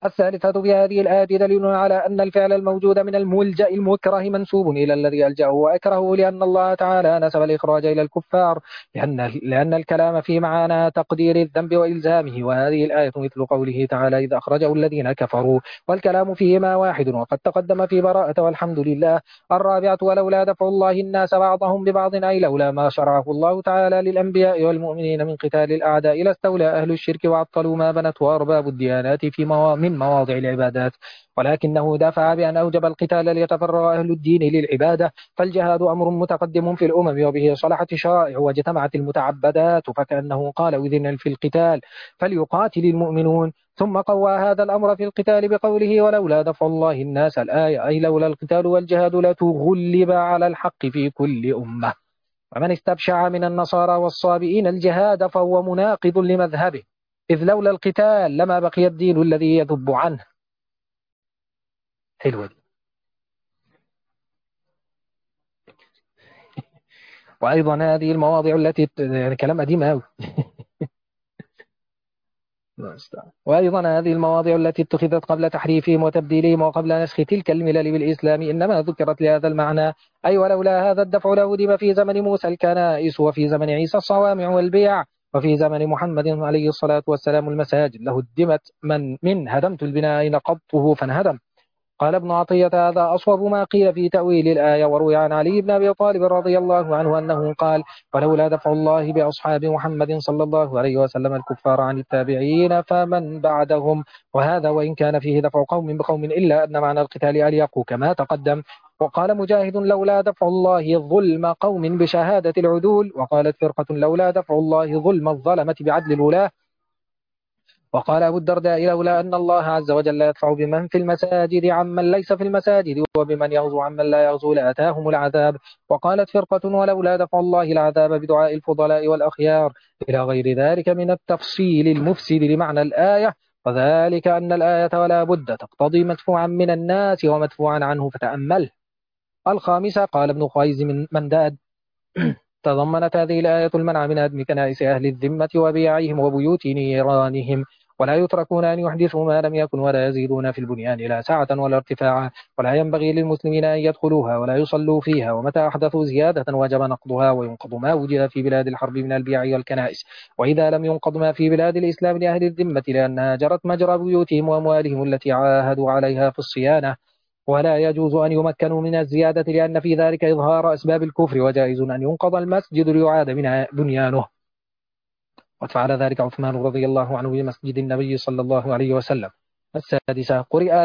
الثالثة في هذه الآية دليل على أن الفعل الموجود من الملجأ المكره منسوب إلى الذي ألجأه وأكرهه، لأن الله تعالى نسب الإخراج إلى الكفار، لأن الكلام في معنى تقدير الذنب وإلزامه، وهذه الآية مثل قوله تعالى إذ أخرجه الذين كفروا، والكلام فيهما واحد وقد تقدم في براءة والحمد لله. الرابعة ولولا دفع الله الناس بعضهم ببعض أي لولا ما شرعه الله تعالى للأنبياء والمؤمنين من قتال الأعداء لاستولى أهل الشرك وعطلوا ما بنته أرباب الديانات من مواضع العبادات، ولكنه دافع بأن أوجب القتال ليتفرغ أهل الدين للعبادة، فالجهاد أمر متقدم في الأمم وبه صلحت الشرائع واجتمعت المتعبدات، فكأنه قال أذن في القتال فليقاتل المؤمنون، ثم قوى هذا الأمر في القتال بقوله ولولا دفع الله الناس الآية، أي لولا القتال والجهاد لتغلب على الحق في كل أمة. ومن استبشع من النصارى والصابئين الجهاد فهو مناقض لمذهبه، إذ لولا القتال لما بقي الدين الذي يذب عنه. حلوة دي. وأيضا هذه المواضع التي يعني كلام قديم أوي. وأيضا هذه المواضع التي اتخذت قبل تحريفهم وتبديلهم وقبل نسخ تلك الملل بالإسلام إنما ذكرت لهذا المعنى، أي ولولا هذا الدفع لهدم في زمن موسى الكنائس، وفي زمن عيسى الصوامع والبيع، وفي زمن محمد عليه الصلاة والسلام المساجد، لهدمت من هدمت البناء نقضته فانهدم. قال ابن عطية هذا أصوب ما قيل في تأويل الآية. وروي عن علي بن أبي طالب رضي الله عنه أنه قال ولولا دفع الله بأصحاب محمد صلى الله عليه وسلم الكفار عن التابعين فمن بعدهم، وهذا وإن كان فيه دفع قوم بقوم إلا أن معنى القتال أليق كما تقدم. وقال مجاهد لولا دفع الله ظلم قوم بشهادة العدول، وقالت فرقة لولا دفع الله ظلم الظلمة بعدل الولاة. وقال أبو الدرداء لولا أن الله عز وجل يدفع بمن في المساجد عمن ليس في المساجد وبمن يغزو عمن لا يغزو لأتاهم العذاب. وقالت فرقة ولولا دفع الله العذاب بدعاء الفضلاء والأخيار، إلى غير ذلك من التفصيل المفسد لمعنى الآية، وذلك أن الآية ولا بد تقتضي مدفوعا من الناس ومدفوعا عنه فتأمله. الخامسة قال ابن خيز من منداد تضمنت هذه الآية المنع من هدم كنائس أهل الذمة وبيعهم وبيوت نيرانهم، ولا يتركون أن يحدثوا ما لم يكن ولا يزيدون في البنيان لا سعة ولا ارتفاعا، ولا ينبغي للمسلمين أن يدخلوها ولا يصلوا فيها، ومتى أحدثوا زيادة وجب نقضها، وينقض ما وجد في بلاد الحرب من البيع والكنائس، وإذا لم ينقض ما في بلاد الإسلام لأهل الذمة لأنها جرت مجرى بيوتهم وأموالهم التي عاهدوا عليها في الصيانة، ولا يجوز أن يمكنوا من الزيادة لأن في ذلك إظهار أسباب الكفر، وجائز أن ينقض المسجد ليعاد من بنيانه. وفعل ذلك عثمان رضي الله عنه بمسجد النبي صلى الله عليه وسلم. السادسة قرئ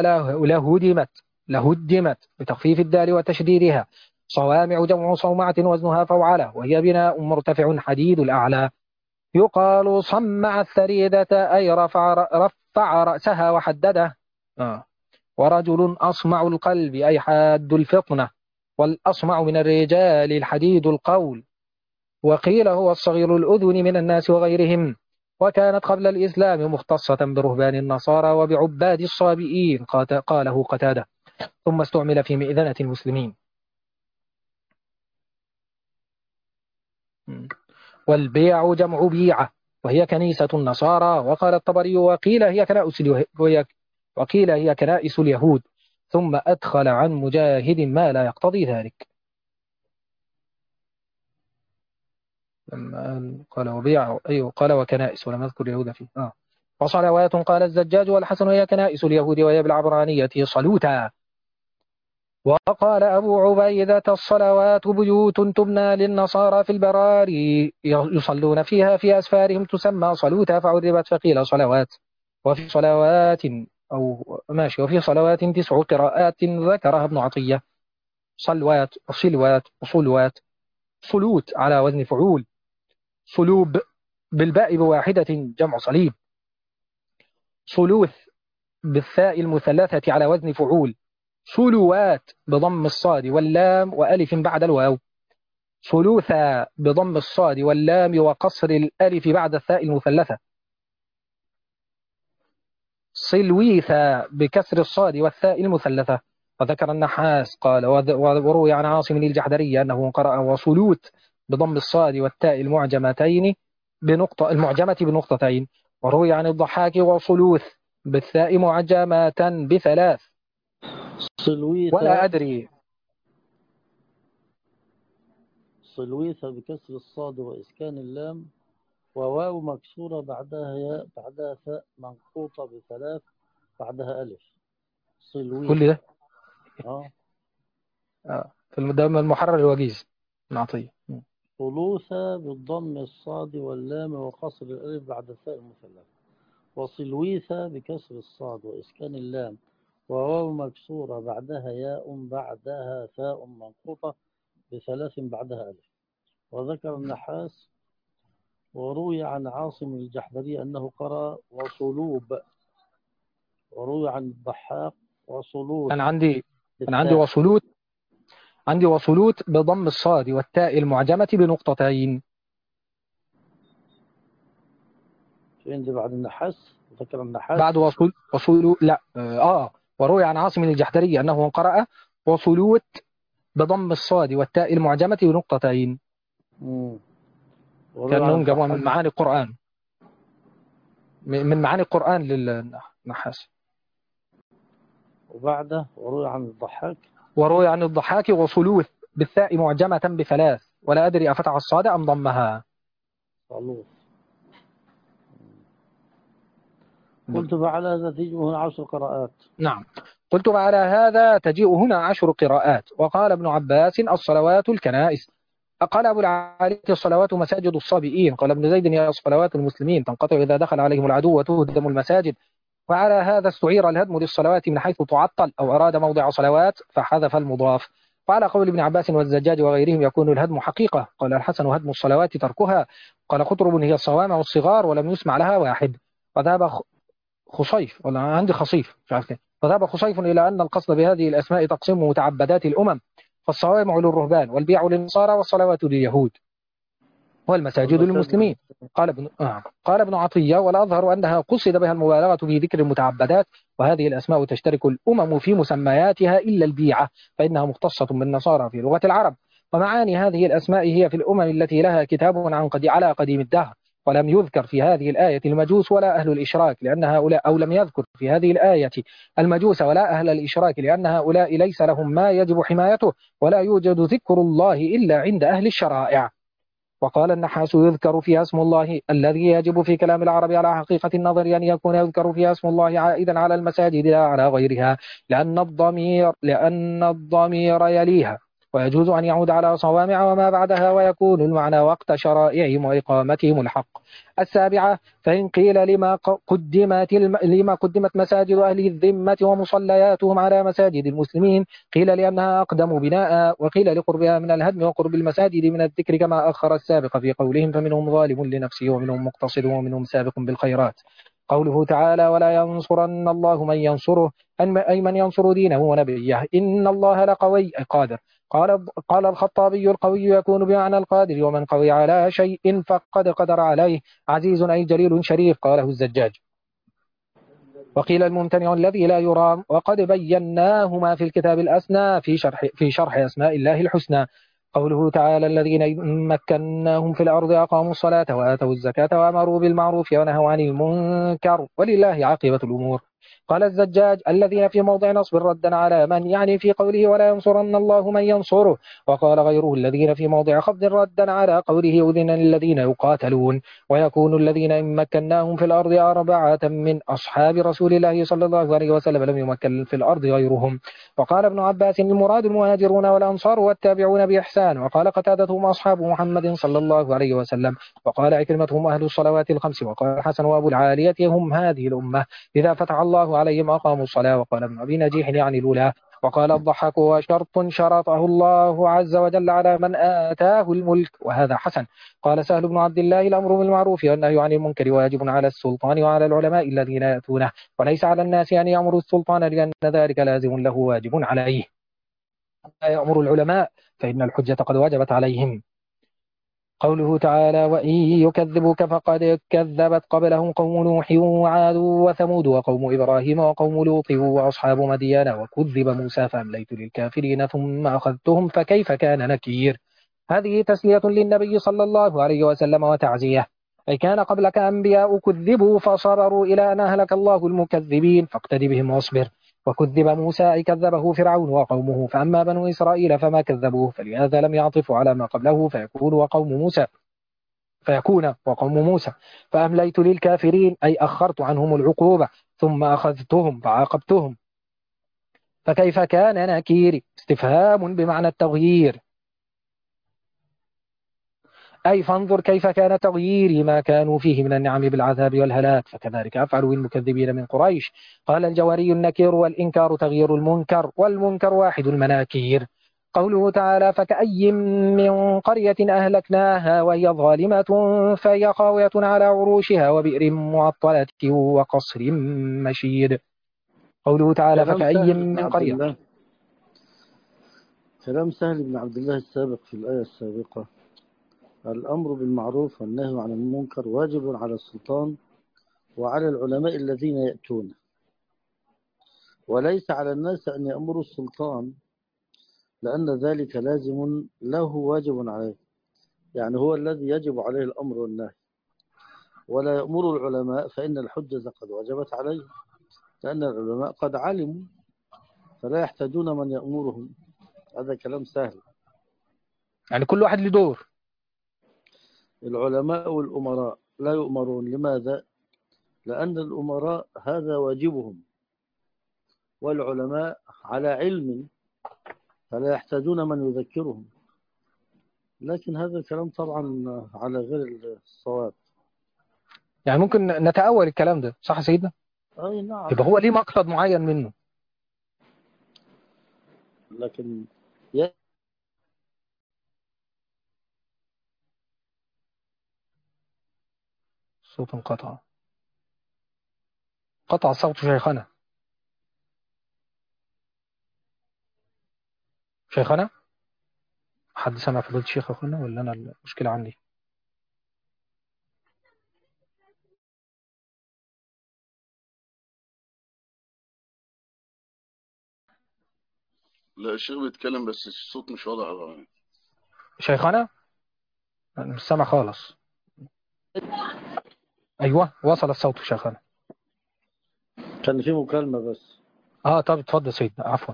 لهدمت بتخفيف الدال وتشديدها. صوامع جمع صومعة وزنها فوعلة، وهي بناء مرتفع حديد الأعلى. يقال صمع الثريدة أي رفع رأسها وحدده. ورجل أصمع القلب أي حاد الفطنة، والأصمع من الرجال الحديد القول. وقيل هو الصغير الأذن من الناس وغيرهم. وكانت قبل الإسلام مختصة برهبان النصارى وبعباد الصابئين، قاله قتادة، ثم استعمل في مئذنة المسلمين. والبيع جمع بيعة، وهي كنيسة النصارى. وقال الطبري وقيل هي كنائس اليهود، ثم أدخل عن مجاهد ما لا يقتضي ذلك. لما قال وبيع قال وكنائس ولم يذكر اليهود فيه. وصلوات قال الزجاج والحسن هي كنائس اليهود، وهي بالعبرانية صلوتا. وقال أبو عبيدة الصلوات بيوت تبنى للنصارى في البراري يصلون فيها في أسفارهم تسمى صلوتا فعربت فقيل صلوات. وفي صلوات 9 قراءات ذكرها ابن عطية: صلوات وصلوات وصلوات، صلوت على وزن فعول، صلوب بالباء بواحدة جمع صليب، صلوث بالثاء المثلثة على وزن فعول، صلوات بضم الصاد واللام وألف بعد الواو، صلوثا بضم الصاد واللام وقصر الألف بعد الثاء المثلثة، صلويثا بكسر الصاد والثاء المثلثة. وذكر النحاس قال وروي عن عاصم الجحدري أنه قرأ وصلوت بضم الصاد والتاء المعجمة بنقطتين. وروي عن الضحاك وصلوث بالثاء معجمة بثلاث. ولا أدري. صلويثة بكسر الصاد وإسكان اللام، وواو مكسورة بعدها ياء بعدها ثاء منقوطة بثلاث بعدها ألف. كل صلويثة. ده في المدام المحرر الوجيز نعطيه. ثلوثة بالضم الصاد واللام وقصر الألف بعد الثاء المثلثة. وصلويثة بكسر الصاد وإسكان اللام وواو مكسورة بعدها ياء بعدها ثاء منقوطة بثلاث بعدها ألف. وذكر النحاس وروي عن عاصم الجحدري أنه قرأ وصلوب، وروي عن الضحاك وصلوت أنا عندي بالتاء. وصلوت. عندي وصلوت بضم الصاد والتاء المعجمة بنقطتين. فين دي بعد النحاس؟ ذكر بعد النحاس. وصول لا وروي عن عاصم الجحدري أنه قرأ وصلوت بضم الصاد والتاء المعجمة بنقطتين. وروي عن كأنهم جابوها الضحاك. من معاني القرآن، من معاني القرآن للنحاس. وبعده وروي عن الضحاك. وروي عن الضحاك وصلوت بالثاء معجمة بثلاث، ولا أدري أفتح الصاد أم ضمها. صلوت. قلت فعلى هذا تجب هنا 10 قراءات. نعم، قلت وعلى هذا تجيء هنا 10 قراءات. وقال ابن عباس الصلوات الكنائس. قال أبو العالية الصلوات مساجد الصابئين. قال ابن زيد هي صلوات المسلمين تنقطع إذا دخل عليهم العدو وتهدم المساجد. وعلى هذا استعير الهدم للصلوات من حيث تعطل أو أراد موضع صلوات فحذف المضاف. وعلى قول ابن عباس والزجاج وغيرهم يكون الهدم حقيقة. قال الحسن هدم الصلوات تركها. قال خطرب هي الصوامع الصغار ولم يسمع لها واحد. وذهب خصيف، ولا عندي خصيف مش عارف كده. فذهب خصيف إلى أن القصد بهذه الأسماء تقسيم متعبدات الأمم، فالصوامع للرهبان والبيع للنصارى والصلوات لليهود والمساجد للمسلمين. قال ابن عطية والأظهر أنها قصد بها المبالغة في ذكر المتعبدات، وهذه الأسماء تشترك الأمم في مسمياتها إلا البيعة فإنها مختصة بالنصارى في لغة العرب. ومعاني هذه الأسماء هي في الأمم التي لها كتاب على قديم الدهر. ولم يذكر في هذه الآية المجوس ولا أهل الإشراك لأن هؤلاء، أو لم يذكر في هذه الآية المجوس ولا أهل الإشراك لأن هؤلاء ليس لهم ما يجب حمايته، ولا يوجد ذكر الله إلا عند أهل الشرائع. وقال النحاس يذكر فيها اسم الله الذي يجب في كلام العرب على حقيقة النظر أن يكون يذكر فيها اسم الله عائدا على المساجد لا على غيرها، لأن الضمير يليها، ويجوز أن يعود على صوامع وما بعدها، ويكون المعنى وقت شرائعهم وإقامتهم الحق. السابعة فإن قيل لما قدمت مساجد أهل الذمة ومصلياتهم على مساجد المسلمين، قيل لأنها أقدم بناء، وقيل لقربها من الهدم وقرب المساجد من الذكر كما أخر السابق في قولهم فمنهم ظالم لنفسه ومنهم مقتصد ومنهم سابق بالخيرات. قوله تعالى ولا ينصرن الله من ينصره أي من ينصر دينه ونبيه إن الله لقوي أي قادر. قال الخطابي القوي يكون بمعنى القادر، ومن قوي على شيء فقد قدر عليه. عزيز أي جليل شريف قاله الزجاج. وقيل الممتنع الذي لا يرام، وقد بيناهما في الكتاب الأسنى في شرح أسماء الله الحسنى. قوله تعالى الذين مكناهم في الأرض أقاموا الصلاة وآتوا الزكاة وأمروا بالمعروف ونهوا عن المنكر ولله عاقبة الأمور. قال الزجاج الذين في موضع نصب ردا على من يعني في قوله ولا ينصرن الله من ينصره. وقال غيره الذين في موضع خفض ردا على قوله أذن للذين يقاتلون. ويكون الذين إن مكناهم في الأرض أربعة من أصحاب رسول الله صلى الله عليه وسلم لم يمكن في الأرض غيرهم. وقال ابن عباس المراد المهاجرون والأنصار والتابعون بإحسان. وقال قتادتهم أصحاب محمد صلى الله عليه وسلم. وقال عكرمتهم أهل الصلوات الخمس. وقال الحسن وأبو العالية هم هذه الأمة إذا فتح الله عليهم أقاموا الصلاة. وقال ابن أبي نجيح يعني الأولى. وقال الضحاك هو شرط شرطه الله عز وجل على من آتاه الملك وهذا حسن. قال سهل بن عبد الله الأمر بالمعروف والنهي عن المنكر واجب على السلطان وعلى العلماء الذين يأتونه، وليس على الناس أن يأمروا السلطان لأن ذلك لازم له واجب عليه. لا يأمر العلماء فإن الحجة قد وجبت عليهم. قوله تعالى وإن يكذبوك فقد كذبت قبلهم قوم نوح وعاد وثمود وقوم إبراهيم وقوم لوط وأصحاب مدين وكذب موسى فأمليت للكافرين ثم أخذتهم فكيف كان نكير. هذه تسلية للنبي صلى الله عليه وسلم وتعزية. أي كان قبلك أنبياء كذبوا فصبروا إلى أن أهلك الله المكذبين فاقتد بهم واصبر. وكذب موسى أي كذبه فرعون وقومه، فأما بنو إسرائيل فما كذبوه، فلهذا لم يعطفوا على ما قبله فيكون وقوم موسى. فأمليت للكافرين أي أخرت عنهم العقوبة ثم أخذتهم فعاقبتهم. فكيف كان نكير استفهام بمعنى التغيير، أي فانظر كيف كان تغيير ما كانوا فيه من النعم بالعذاب والهلاك، فكذلك أفعل بالمكذبين من قريش. قال الجواري النكير والإنكار تغيير المنكر، والمنكر واحد المناكير. قوله تعالى فكأي من قرية أهلكناها وهي ظالمة فهي خاوية على عروشها وبئر معطلة وقصر مشيد. قوله تعالى كلام فكأي سهل بن من عبد قرية. الله كلام سهل بن عبد الله السابق في الآية السابقة: الأمر بالمعروف والنهي عن المنكر واجب على السلطان وعلى العلماء الذين يأتون، وليس على الناس أن يأمروا السلطان لأن ذلك لازم له واجب عليه، يعني هو الذي يجب عليه الأمر والنهي. ولا يأمر العلماء فإن الحجة قد وجبت عليه، لأن العلماء قد علموا فلا يحتاجون من يأمرهم. هذا كلام سهل. يعني كل واحد له دور. العلماء والأمراء لا يؤمرون. لماذا؟ لأن الأمراء هذا واجبهم، والعلماء على علم فلا يحتاجون من يذكرهم. لكن هذا الكلام طبعا على غير الصواب. يعني ممكن نتأول الكلام ده، صح يا سيدنا؟ أي نعم. يبقى هو ليه مقصد معين منه. لكن صوت انقطع. قطع الصوت شيخنا. شيخنا، حد سمع فضيلة الشيخ أخونا ولا أنا المشكلة عندي؟ لا، الشيخ بيتكلم بس الصوت مش واضح أوي. شيخنا أنا مش سامع خالص. أيوه وصل الصوت شيخنا. كان في مكالمة بس. طب اتفضل سيدنا، عفوا.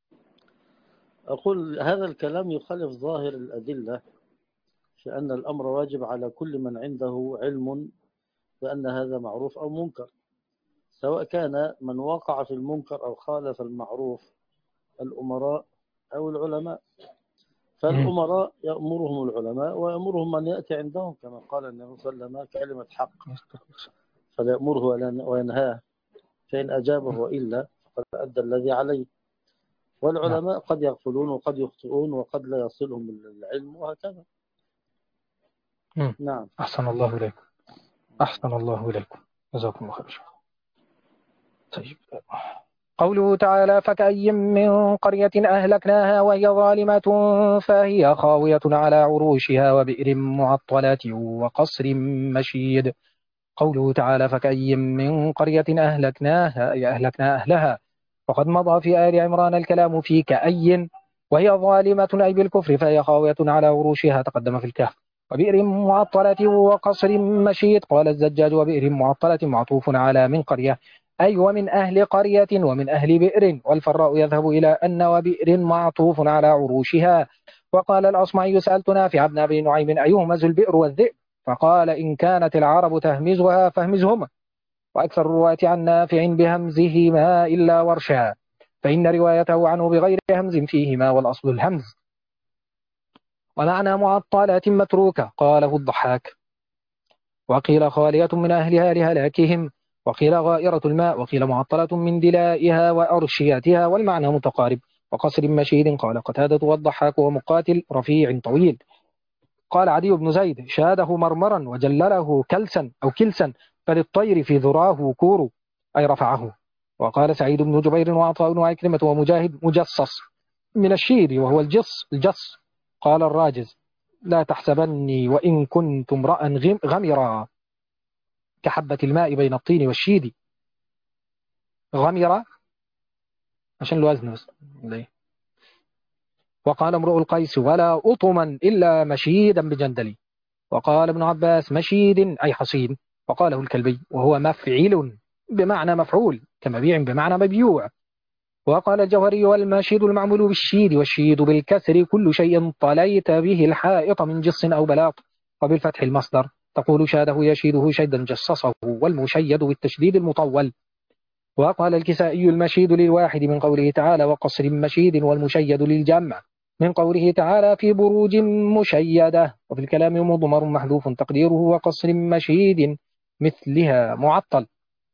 أقول هذا الكلام يخالف ظاهر الأدلة في أن الأمر واجب على كل من عنده علم بأن هذا معروف أو منكر، سواء كان من وقع في المنكر أو خالف المعروف الأمراء أو العلماء. فالأمراء يأمرهم العلماء ويأمرهم من يأتي عندهم، كما قال النبي صلى الله عليه وسلم: كلمة حق فليأمره وينهاه، فإن أجابه وإلا فقد أدى الذي عليه. والعلماء قد يغفلون وقد يخطئون وقد لا يصلهم العلم وهكذا. نعم. أحسن الله إليكم. أحسن الله إليكم، جزاكم الله خير. طيب. قوله تعالى فكأي من قرية أهلكناها وهي ظالمة فهي خاوية على عروشها وبئر معطلة وقصر مشيد. قوله تعالى فكأي من قرية أهلكناها أي أهلكنا أهلها. وقد مضى في آل عمران الكلام في كأي وهي ظالمة أي بالكفر فهي خاوية على عروشها، تقدم في الكهف. وبئر معطلة وقصر مشيد. قال الزجاج وبئر معطلة معطوف على من قرية أي ومن أهل قرية ومن أهل بئر، والفراء يذهب إلى أن وبئر معطوف على عروشها. وقال الأصمعي سألت نافع بن أبي نعيم أيهما البئر والذئب، فقال إن كانت العرب تهمزها فاهمزهما، وأكثر الرواة عن نافع بهمزهما إلا ورشا، فإن روايته عنه بغير همز فيهما والأصل الهمز. ومعنى معطلة متروكة قاله الضحاك. وقيل خالية من أهلها لهلاكهم، وقيل غائرة الماء، وقيل معطلة من دلائها وأرشياتها، والمعنى متقارب. وقصر مشيد قال قتادة والضحاك ومقاتل رفيع طويل. قال عدي بن زيد شاده مرمرا وجلله كلسا أو كلسا، فللطير في ذراه كور أي رفعه. وقال سعيد بن جبير وعطاء وعكرمة ومجاهد مجصص من الشير وهو الجص. قال الراجز لا تحسبني وإن كنت امرأ غمرا كحبة الماء بين الطين والشيد. غمرة عشان الوزن بس. وقال امرؤ القيس ولا أطما إلا مشيدا بجندلي. وقال ابن عباس مشيد أي حصين، وقاله الكلبي وهو مفعيل بمعنى مفعول كمبيع بمعنى مبيوع. وقال الجوهري والمشيد المعمول بالشيد، والشيد بالكسر كل شيء طليت به الحائط من جص أو بلاط، وبالفتح المصدر تقول شاده يشيده شيدا جصصه، والمشيد بالتشديد المطول. وقال الكسائي المشيد للواحد من قوله تعالى وقصر مشيد، والمشيد للجمع من قوله تعالى في بروج مشيدة. وفي الكلام مضمر محذوف تقديره وقصر مشيد مثلها معطل.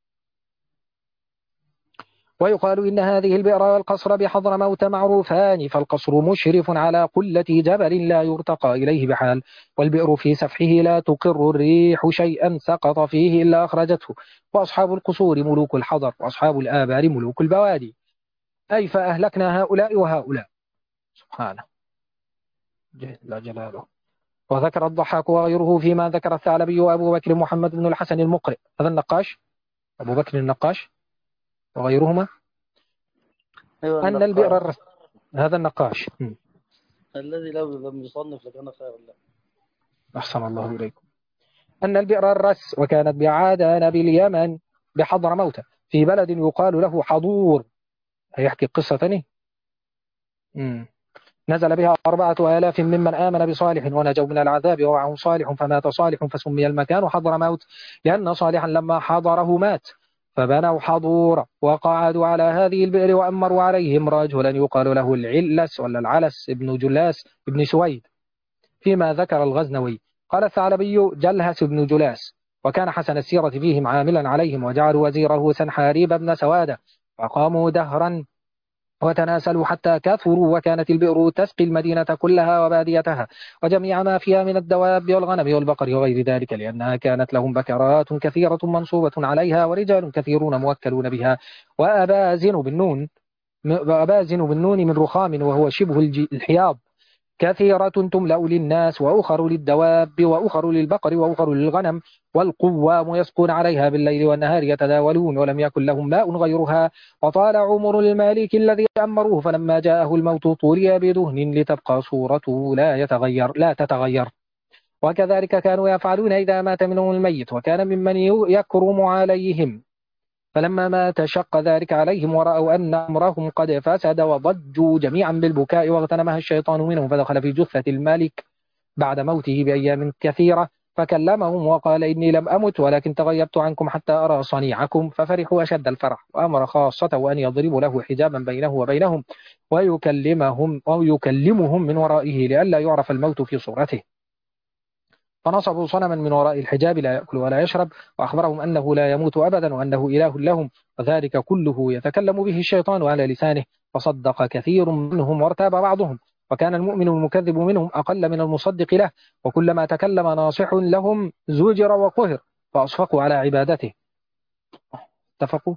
ويقال إن هذه البئر والقصر بحضرموت معروفان، فالقصر مشرف على قلة جبل لا يرتقى إليه بحال، والبئر في سفحه لا تقر الريح شيئا سقط فيه إلا أخرجته، وأصحاب القصور ملوك الحضر، وأصحاب الآبار ملوك البوادي، أي فأهلكنا هؤلاء وهؤلاء سبحانه جل جلاله. وذكر الضحاك وغيره فيما ذكر الثعلبي وأبو بكر محمد بن الحسن المقرئ، هذا النقاش أبو بكر النقاش وغيرهما، أيوة أن البئر النقاش هذا النقاش الذي لو لم يصنف لكان خيرا له. أحسن الله إليكم. أن البئر الرس وكانت بعادان باليمن بحضر موتى في بلد يقال له حضور، هيحكي قصة ثانية. نزل بها 4000 ممن آمن بصالح ونجوا من العذاب ووعهم صالح، فمات صالح فسمي المكان حضر موت لأن صالحا لما حضره مات، فبنوا حضور وقعدوا على هذه البئر وأمروا عليهم رجلا يقال له العلس ولا العلس ابن جلاس ابن سويد، فيما ذكر الغزنوي. قال الثعلبي جلهس بن جلاس، وكان حسن السيرة فيهم عاملا عليهم، وجعلوا وزيره سنحاريب بن سوادة، فقاموا دهرا وتناسلوا حتى كثروا، وكانت البئر تسقي المدينة كلها وباديتها وجميع ما فيها من الدواب والغنم والبقر وغير ذلك، لأنها كانت لهم بكرات كثيرة منصوبة عليها ورجال كثيرون موكلون بها. وأبازن بالنون من رخام وهو شبه الحياض، كثيرة تملأ للناس وأخر للدواب وأخر للبقر وأخر للغنم، والقوام يسقون عليها بالليل والنهار يتداولون، ولم يكن لهم ماء غيرها. وطال عمر المالك الذي أمروه، فلما جاءه الموت طولي بدهن لتبقى صورته لا تتغير. وكذلك كانوا يفعلون إذا مات منهم الميت، وكان ممن يكرم عليهم، فلما مات شق ذلك عليهم، ورأوا أن أمرهم قد فسد وضجوا جميعا بالبكاء، واغتنمها الشيطان منهم، فدخل في جثة الملك بعد موته بأيام كثيرة، فكلمهم وقال إني لم أمت ولكن تغيبت عنكم حتى أرى صنيعكم، ففرحوا أشد الفرح، وأمر خاصته أن يضربوا له حجابا بينه وبينهم ويكلمهم من ورائه لئلا يعرف الموت في صورته، فنصبوا صنما من وراء الحجاب لا يأكل ولا يشرب، وأخبرهم أنه لا يموت أبدا وأنه إله لهم، وذلك كله يتكلم به الشيطان على لسانه، فصدق كثير منهم وارتاب بعضهم، وكان المؤمن المكذب منهم أقل من المصدق له، وكلما تكلم ناصح لهم زجر وقهر فأصفقوا على عبادته اتفقوا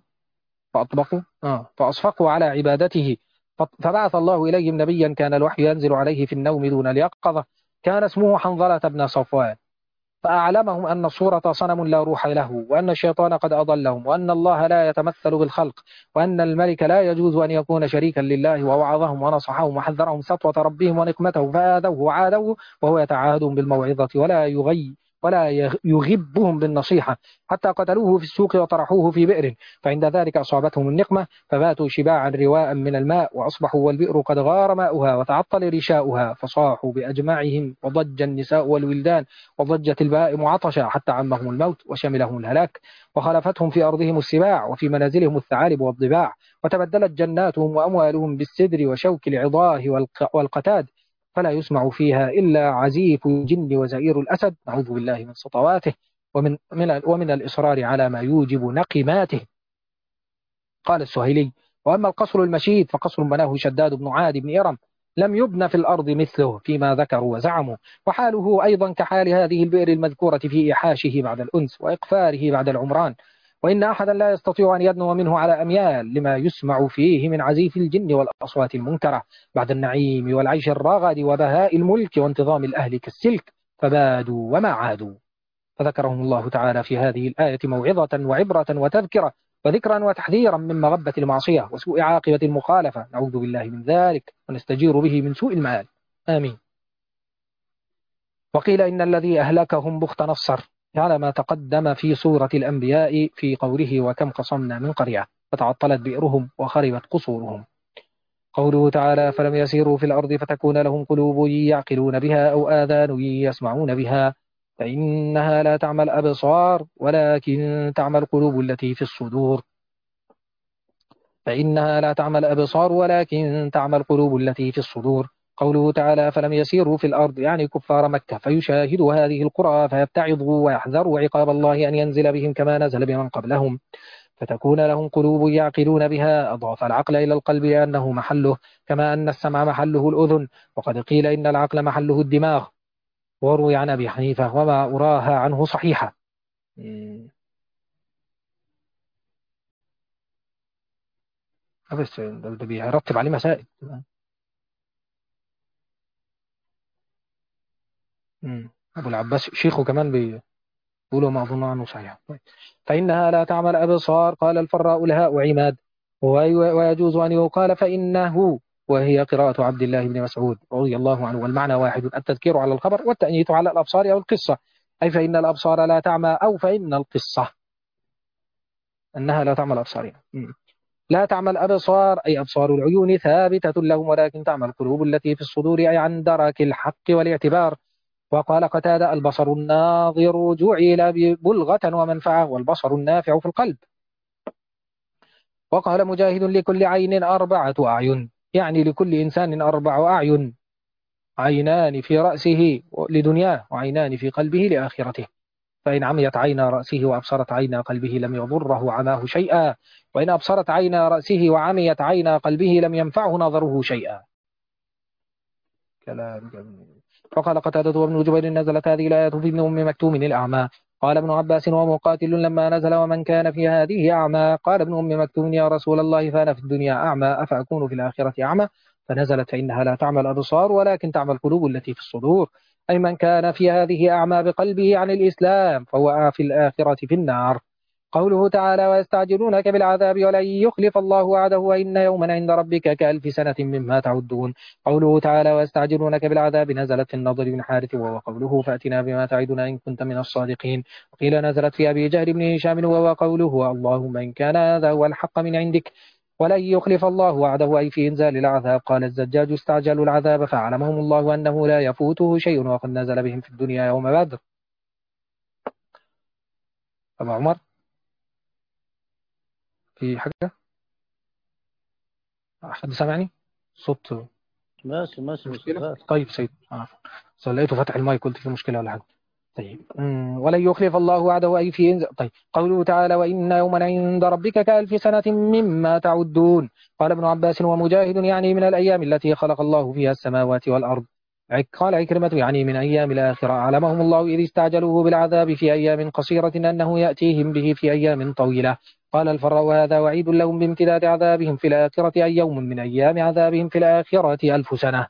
فأصفقوا على عبادته، فبعث الله إليهم نبيا كان الوحي ينزل عليه في النوم دون اليقظة، كان اسمه حنظلة بن صفوان، فأعلمهم أن الصورة صنم لا روح له، وأن الشيطان قد أضلهم، وأن الله لا يتمثل بالخلق، وأن الملك لا يجوز أن يكون شريكا لله، ووعظهم ونصحهم وحذرهم سطوة ربهم ونقمته، فآذوه وعادوه وهو يتعاهدهم بالموعظة ولا يغبهم بالنصيحة، حتى قتلوه في السوق وطرحوه في بئر، فعند ذلك أصابتهم النقمة، فباتوا شباعا رواء من الماء، وأصبحوا والبئر قد غار ماؤها وتعطل رشاؤها، فصاحوا بأجمعهم، وضج النساء والولدان، وضجت البهائم عطشا، حتى عمهم الموت وشملهم الهلاك، وخلفتهم في أرضهم السباع، وفي منازلهم الثعالب والضباع، وتبدلت جناتهم وأموالهم بالسدر وشوك العضاه والقتاد، فلا يسمع فيها إلا عزيف الجن وزئير الأسد، نعوذ بالله من سطواته ومن الإصرار على ما يوجب نقماته. قال السهيلي: وأما القصر المشيد فقصر بناه شداد بن عاد بن إرم، لم يبن في الأرض مثله فيما ذكروا وزعموا، وحاله أيضا كحال هذه البئر المذكورة في إيحاشه بعد الأنس وإقفاره بعد العمران، وإن أحدا لا يستطيع أن يدنو منه على أميال لما يسمع فيه من عزيف الجن والأصوات المنكرة بعد النعيم والعيش الراغد وبهاء الملك وانتظام الأهل كالسلك، فبادوا وما عادوا. فذكرهم الله تعالى في هذه الآية موعظة وعبرة وتذكرة وذكرا وتحذيرا من مغبة المعصية وسوء عاقبة المخالفة، نعوذ بالله من ذلك ونستجير به من سوء المآل، آمين. وقيل إن الذي أهلكهم بخت نصر على ما تقدم في سورة الأنبياء في قوله وكم قصمنا من قرية فتعطلت بئرهم وخربت قصورهم. قوله تعالى فلم يسيروا في الأرض فتكون لهم قلوب يعقلون بها أو آذان يسمعون بها فإنها لا تعمى الأبصار ولكن تعمى القلوب التي في الصدور. فإنها لا تعمى الأبصار ولكن تعمى القلوب التي في الصدور. قوله تعالى فلم يسيروا في الأرض يعني كفار مكة فيشاهدوا هذه القرى فيبتعظوا ويحذروا عقاب الله أن ينزل بهم كما نزل بمن قبلهم فتكون لهم قلوب يعقلون بها. أضاف العقل إلى القلب لأنه محله كما أن السمع محله الأذن وقد قيل إن العقل محله الدماغ. وروي عن أبي حنيفة وما أراها عنه صحيحة. بس ده بيرتب عليه مسائل. أبو العباس شيخه كمان بيقولوا ما أظن عنه صحيح. فإنها لا تعمى الأبصار قال الفراء الهاء عماد ويجوز أن يقال فإنه وهي قراءة عبد الله بن مسعود رضي الله عنه والمعنى واحد التذكير على الخبر والتأنيث على الأبصار أو القصة أي فإن الأبصار لا تعمى أو فإن القصة أنها لا تعمى الأبصار يعني. لا تعمى الأبصار أي أبصار العيون ثابتة لهم ولكن تعمى القلوب التي في الصدور أي عن درك الحق والاعتبار. وقال قتادة البصر الناظر جعل ببلغة ومنفعة والبصر النافع في القلب. وقال مجاهد لكل عين أربعة أعين يعني لكل إنسان أربع أعين عينان في رأسه لدنياه وعينان في قلبه لآخرته فإن عميت عين رأسه وأبصرت عين قلبه لم يضره عماه شيئا وإن أبصرت عين رأسه وعميت عين قلبه لم ينفعه نظره شيئا. كلام جميل. فقال قتادة وابن جبير نزلت هذه الآية في ابن أم مكتوم الأعمى. قال ابن عباس ومقاتل لما نزل ومن كان في هذه أعمى قال ابن أم مكتوم يا رسول الله فأنا في الدنيا أعمى أفأكون في الآخرة أعمى فنزلت فإنها لا تعمى الأبصار ولكن تعمى القلوب التي في الصدور أي من كان في هذه أعمى بقلبه عن الإسلام فهو في الآخرة في النار. قوله تعالى ويستعجلونك بالعذاب ولن يخلف الله وعده وإن يوما عند ربك كألف سنة مما تعدون. قوله تعالى ويستعجلونك بالعذاب نزلت في النضر بن حارث وهو قوله فأتنا بما تعدنا إن كنت من الصادقين. وقيل نزلت في أبي جهل بن هشام وهو قوله اللهم إن كان هذا هو الحق من عندك ولن يخلف الله وعده أي في إنزال العذاب. قال الزجاج استعجلوا العذاب فعلمهم الله أنه لا يفوته شيء وقد نزل بهم في الدنيا يوم بدر. أبو عمر في حاجة حد سامعني صوت ماشي ماشي مش مشكلة؟ شغال. طيب سيد لقيته فتح المايك قلت في مشكلة ولا حاجة. طيب ولن يخلف الله وعده أي في طيب قوله تعالى وإن يوما عند ربك كألف سنة مما تعدون. قال ابن عباس ومجاهد يعني من الأيام التي خلق الله فيها السماوات والأرض. قال عكرمة يعني من أيام الآخرة علمهم الله إذ استعجلوه بالعذاب في أيام قصيرة أنه يأتيهم به في أيام طويلة. قال الفراء هذا وعيد لهم بامتداد عذابهم في الآخرة أي يوم من أيام عذابهم في الآخرة 1000 سنة.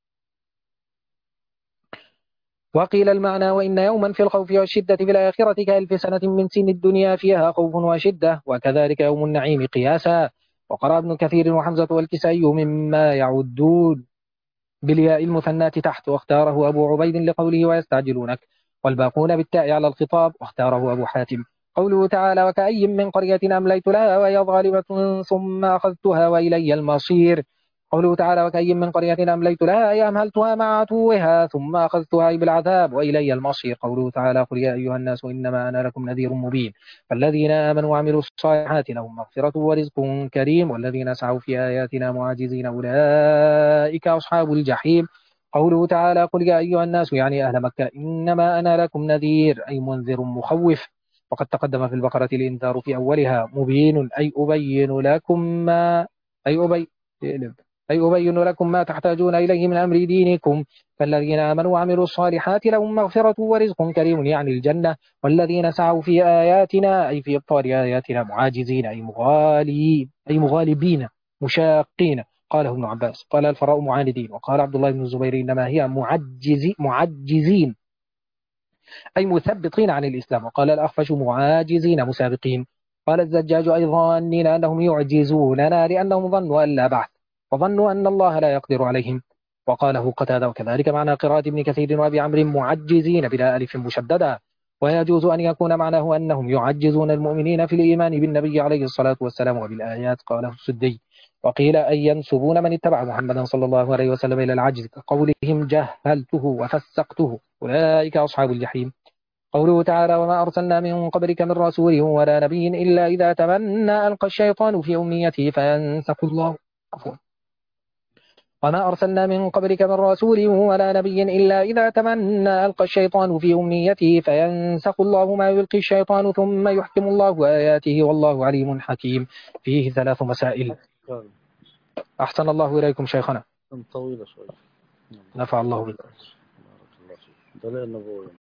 وقيل المعنى وإن يوما في الخوف والشدة في الآخرة كألف سنة من سن الدنيا فيها خوف وشدة وكذلك يوم النعيم قياسا. وقرأ ابن كثير وحمزة والكسائي مما يعدون بالياء المثناة تحت واختاره أبو عبيد لقوله ويستعجلونك والباقون بالتاء على الخطاب واختاره أبو حاتم. قوله تعالى وكأي من قرية أمليت لها وهي ظالمة ثم أخذتها وإلي المصير. قوله تعالى وكأي من قرية أمليت لها أي أمهلتها مع عتوها ثم أخذتها بالعذاب وإلي المصير. قوله تعالى قل يا أيها الناس إنما أنا لكم نذير مبين فالذين آمنوا وعملوا الصالحات لهم مغفرة ورزق كريم والذين سعوا في آياتنا معاجزين أولئك أصحاب الجحيم. قوله تعالى قل يا أيها الناس يعني أهل مكة إنما أنا لكم نذير أي منذر مخوف. وقد تقدم في البقرة الإنذار في أولها مبين أي أبين لكم ما أي أبين أي أبين لكم ما تحتاجون إليه من أمر دينكم. فالذين آمنوا وعملوا الصالحات لهم مغفرة ورزق كريم يعني الجنة والذين سعوا في آياتنا أي في إبطال آياتنا معاجزين أي مغالبين مشاقين. قاله ابن عباس قال الفراء معاندين وقال عبد الله بن الزبير إنما هي معجزين أي مثبطين عن الإسلام. وقال الأخفش معاجزين مسابقين. قال الزجاج أي ظانين أنهم يعجزوننا لأنهم ظنوا أن لا بعث وظنوا أن الله لا يقدر عليهم. وقاله قتادة. وكذلك معنى قراءة ابن كثير وأبي عمرو معجزين بلا ألف مشددة. ويجوز أن يكون معناه أنهم يعجزون المؤمنين في الإيمان بالنبي عليه الصلاة والسلام وبالآيات، قاله السدي. وقيل أن ينسبون من اتبع محمدا صلى الله عليه وسلم إلى العجز، كقولهم جهلته وفسقته، أولئك أصحاب الجحيم. قوله تعالى: وما أرسلنا من قبلك من رسول ولا نبي إلا إذا تمنى ألقى الشيطان في أمنيته فينسخ الله عفوا وما أرسلنا من قبلك من رسول ولا نبي إلا إذا تمنى ألقى الشيطان في أمنيته فينسخ الله ما يلقي الشيطان ثم يحكم الله آياته والله عليم حكيم. فيه 3 مسائل. فعلا. أحسن الله إليكم شيخنا، طويلة شوية. نفع الله بك. بارك الله فيك. دليل النبوة.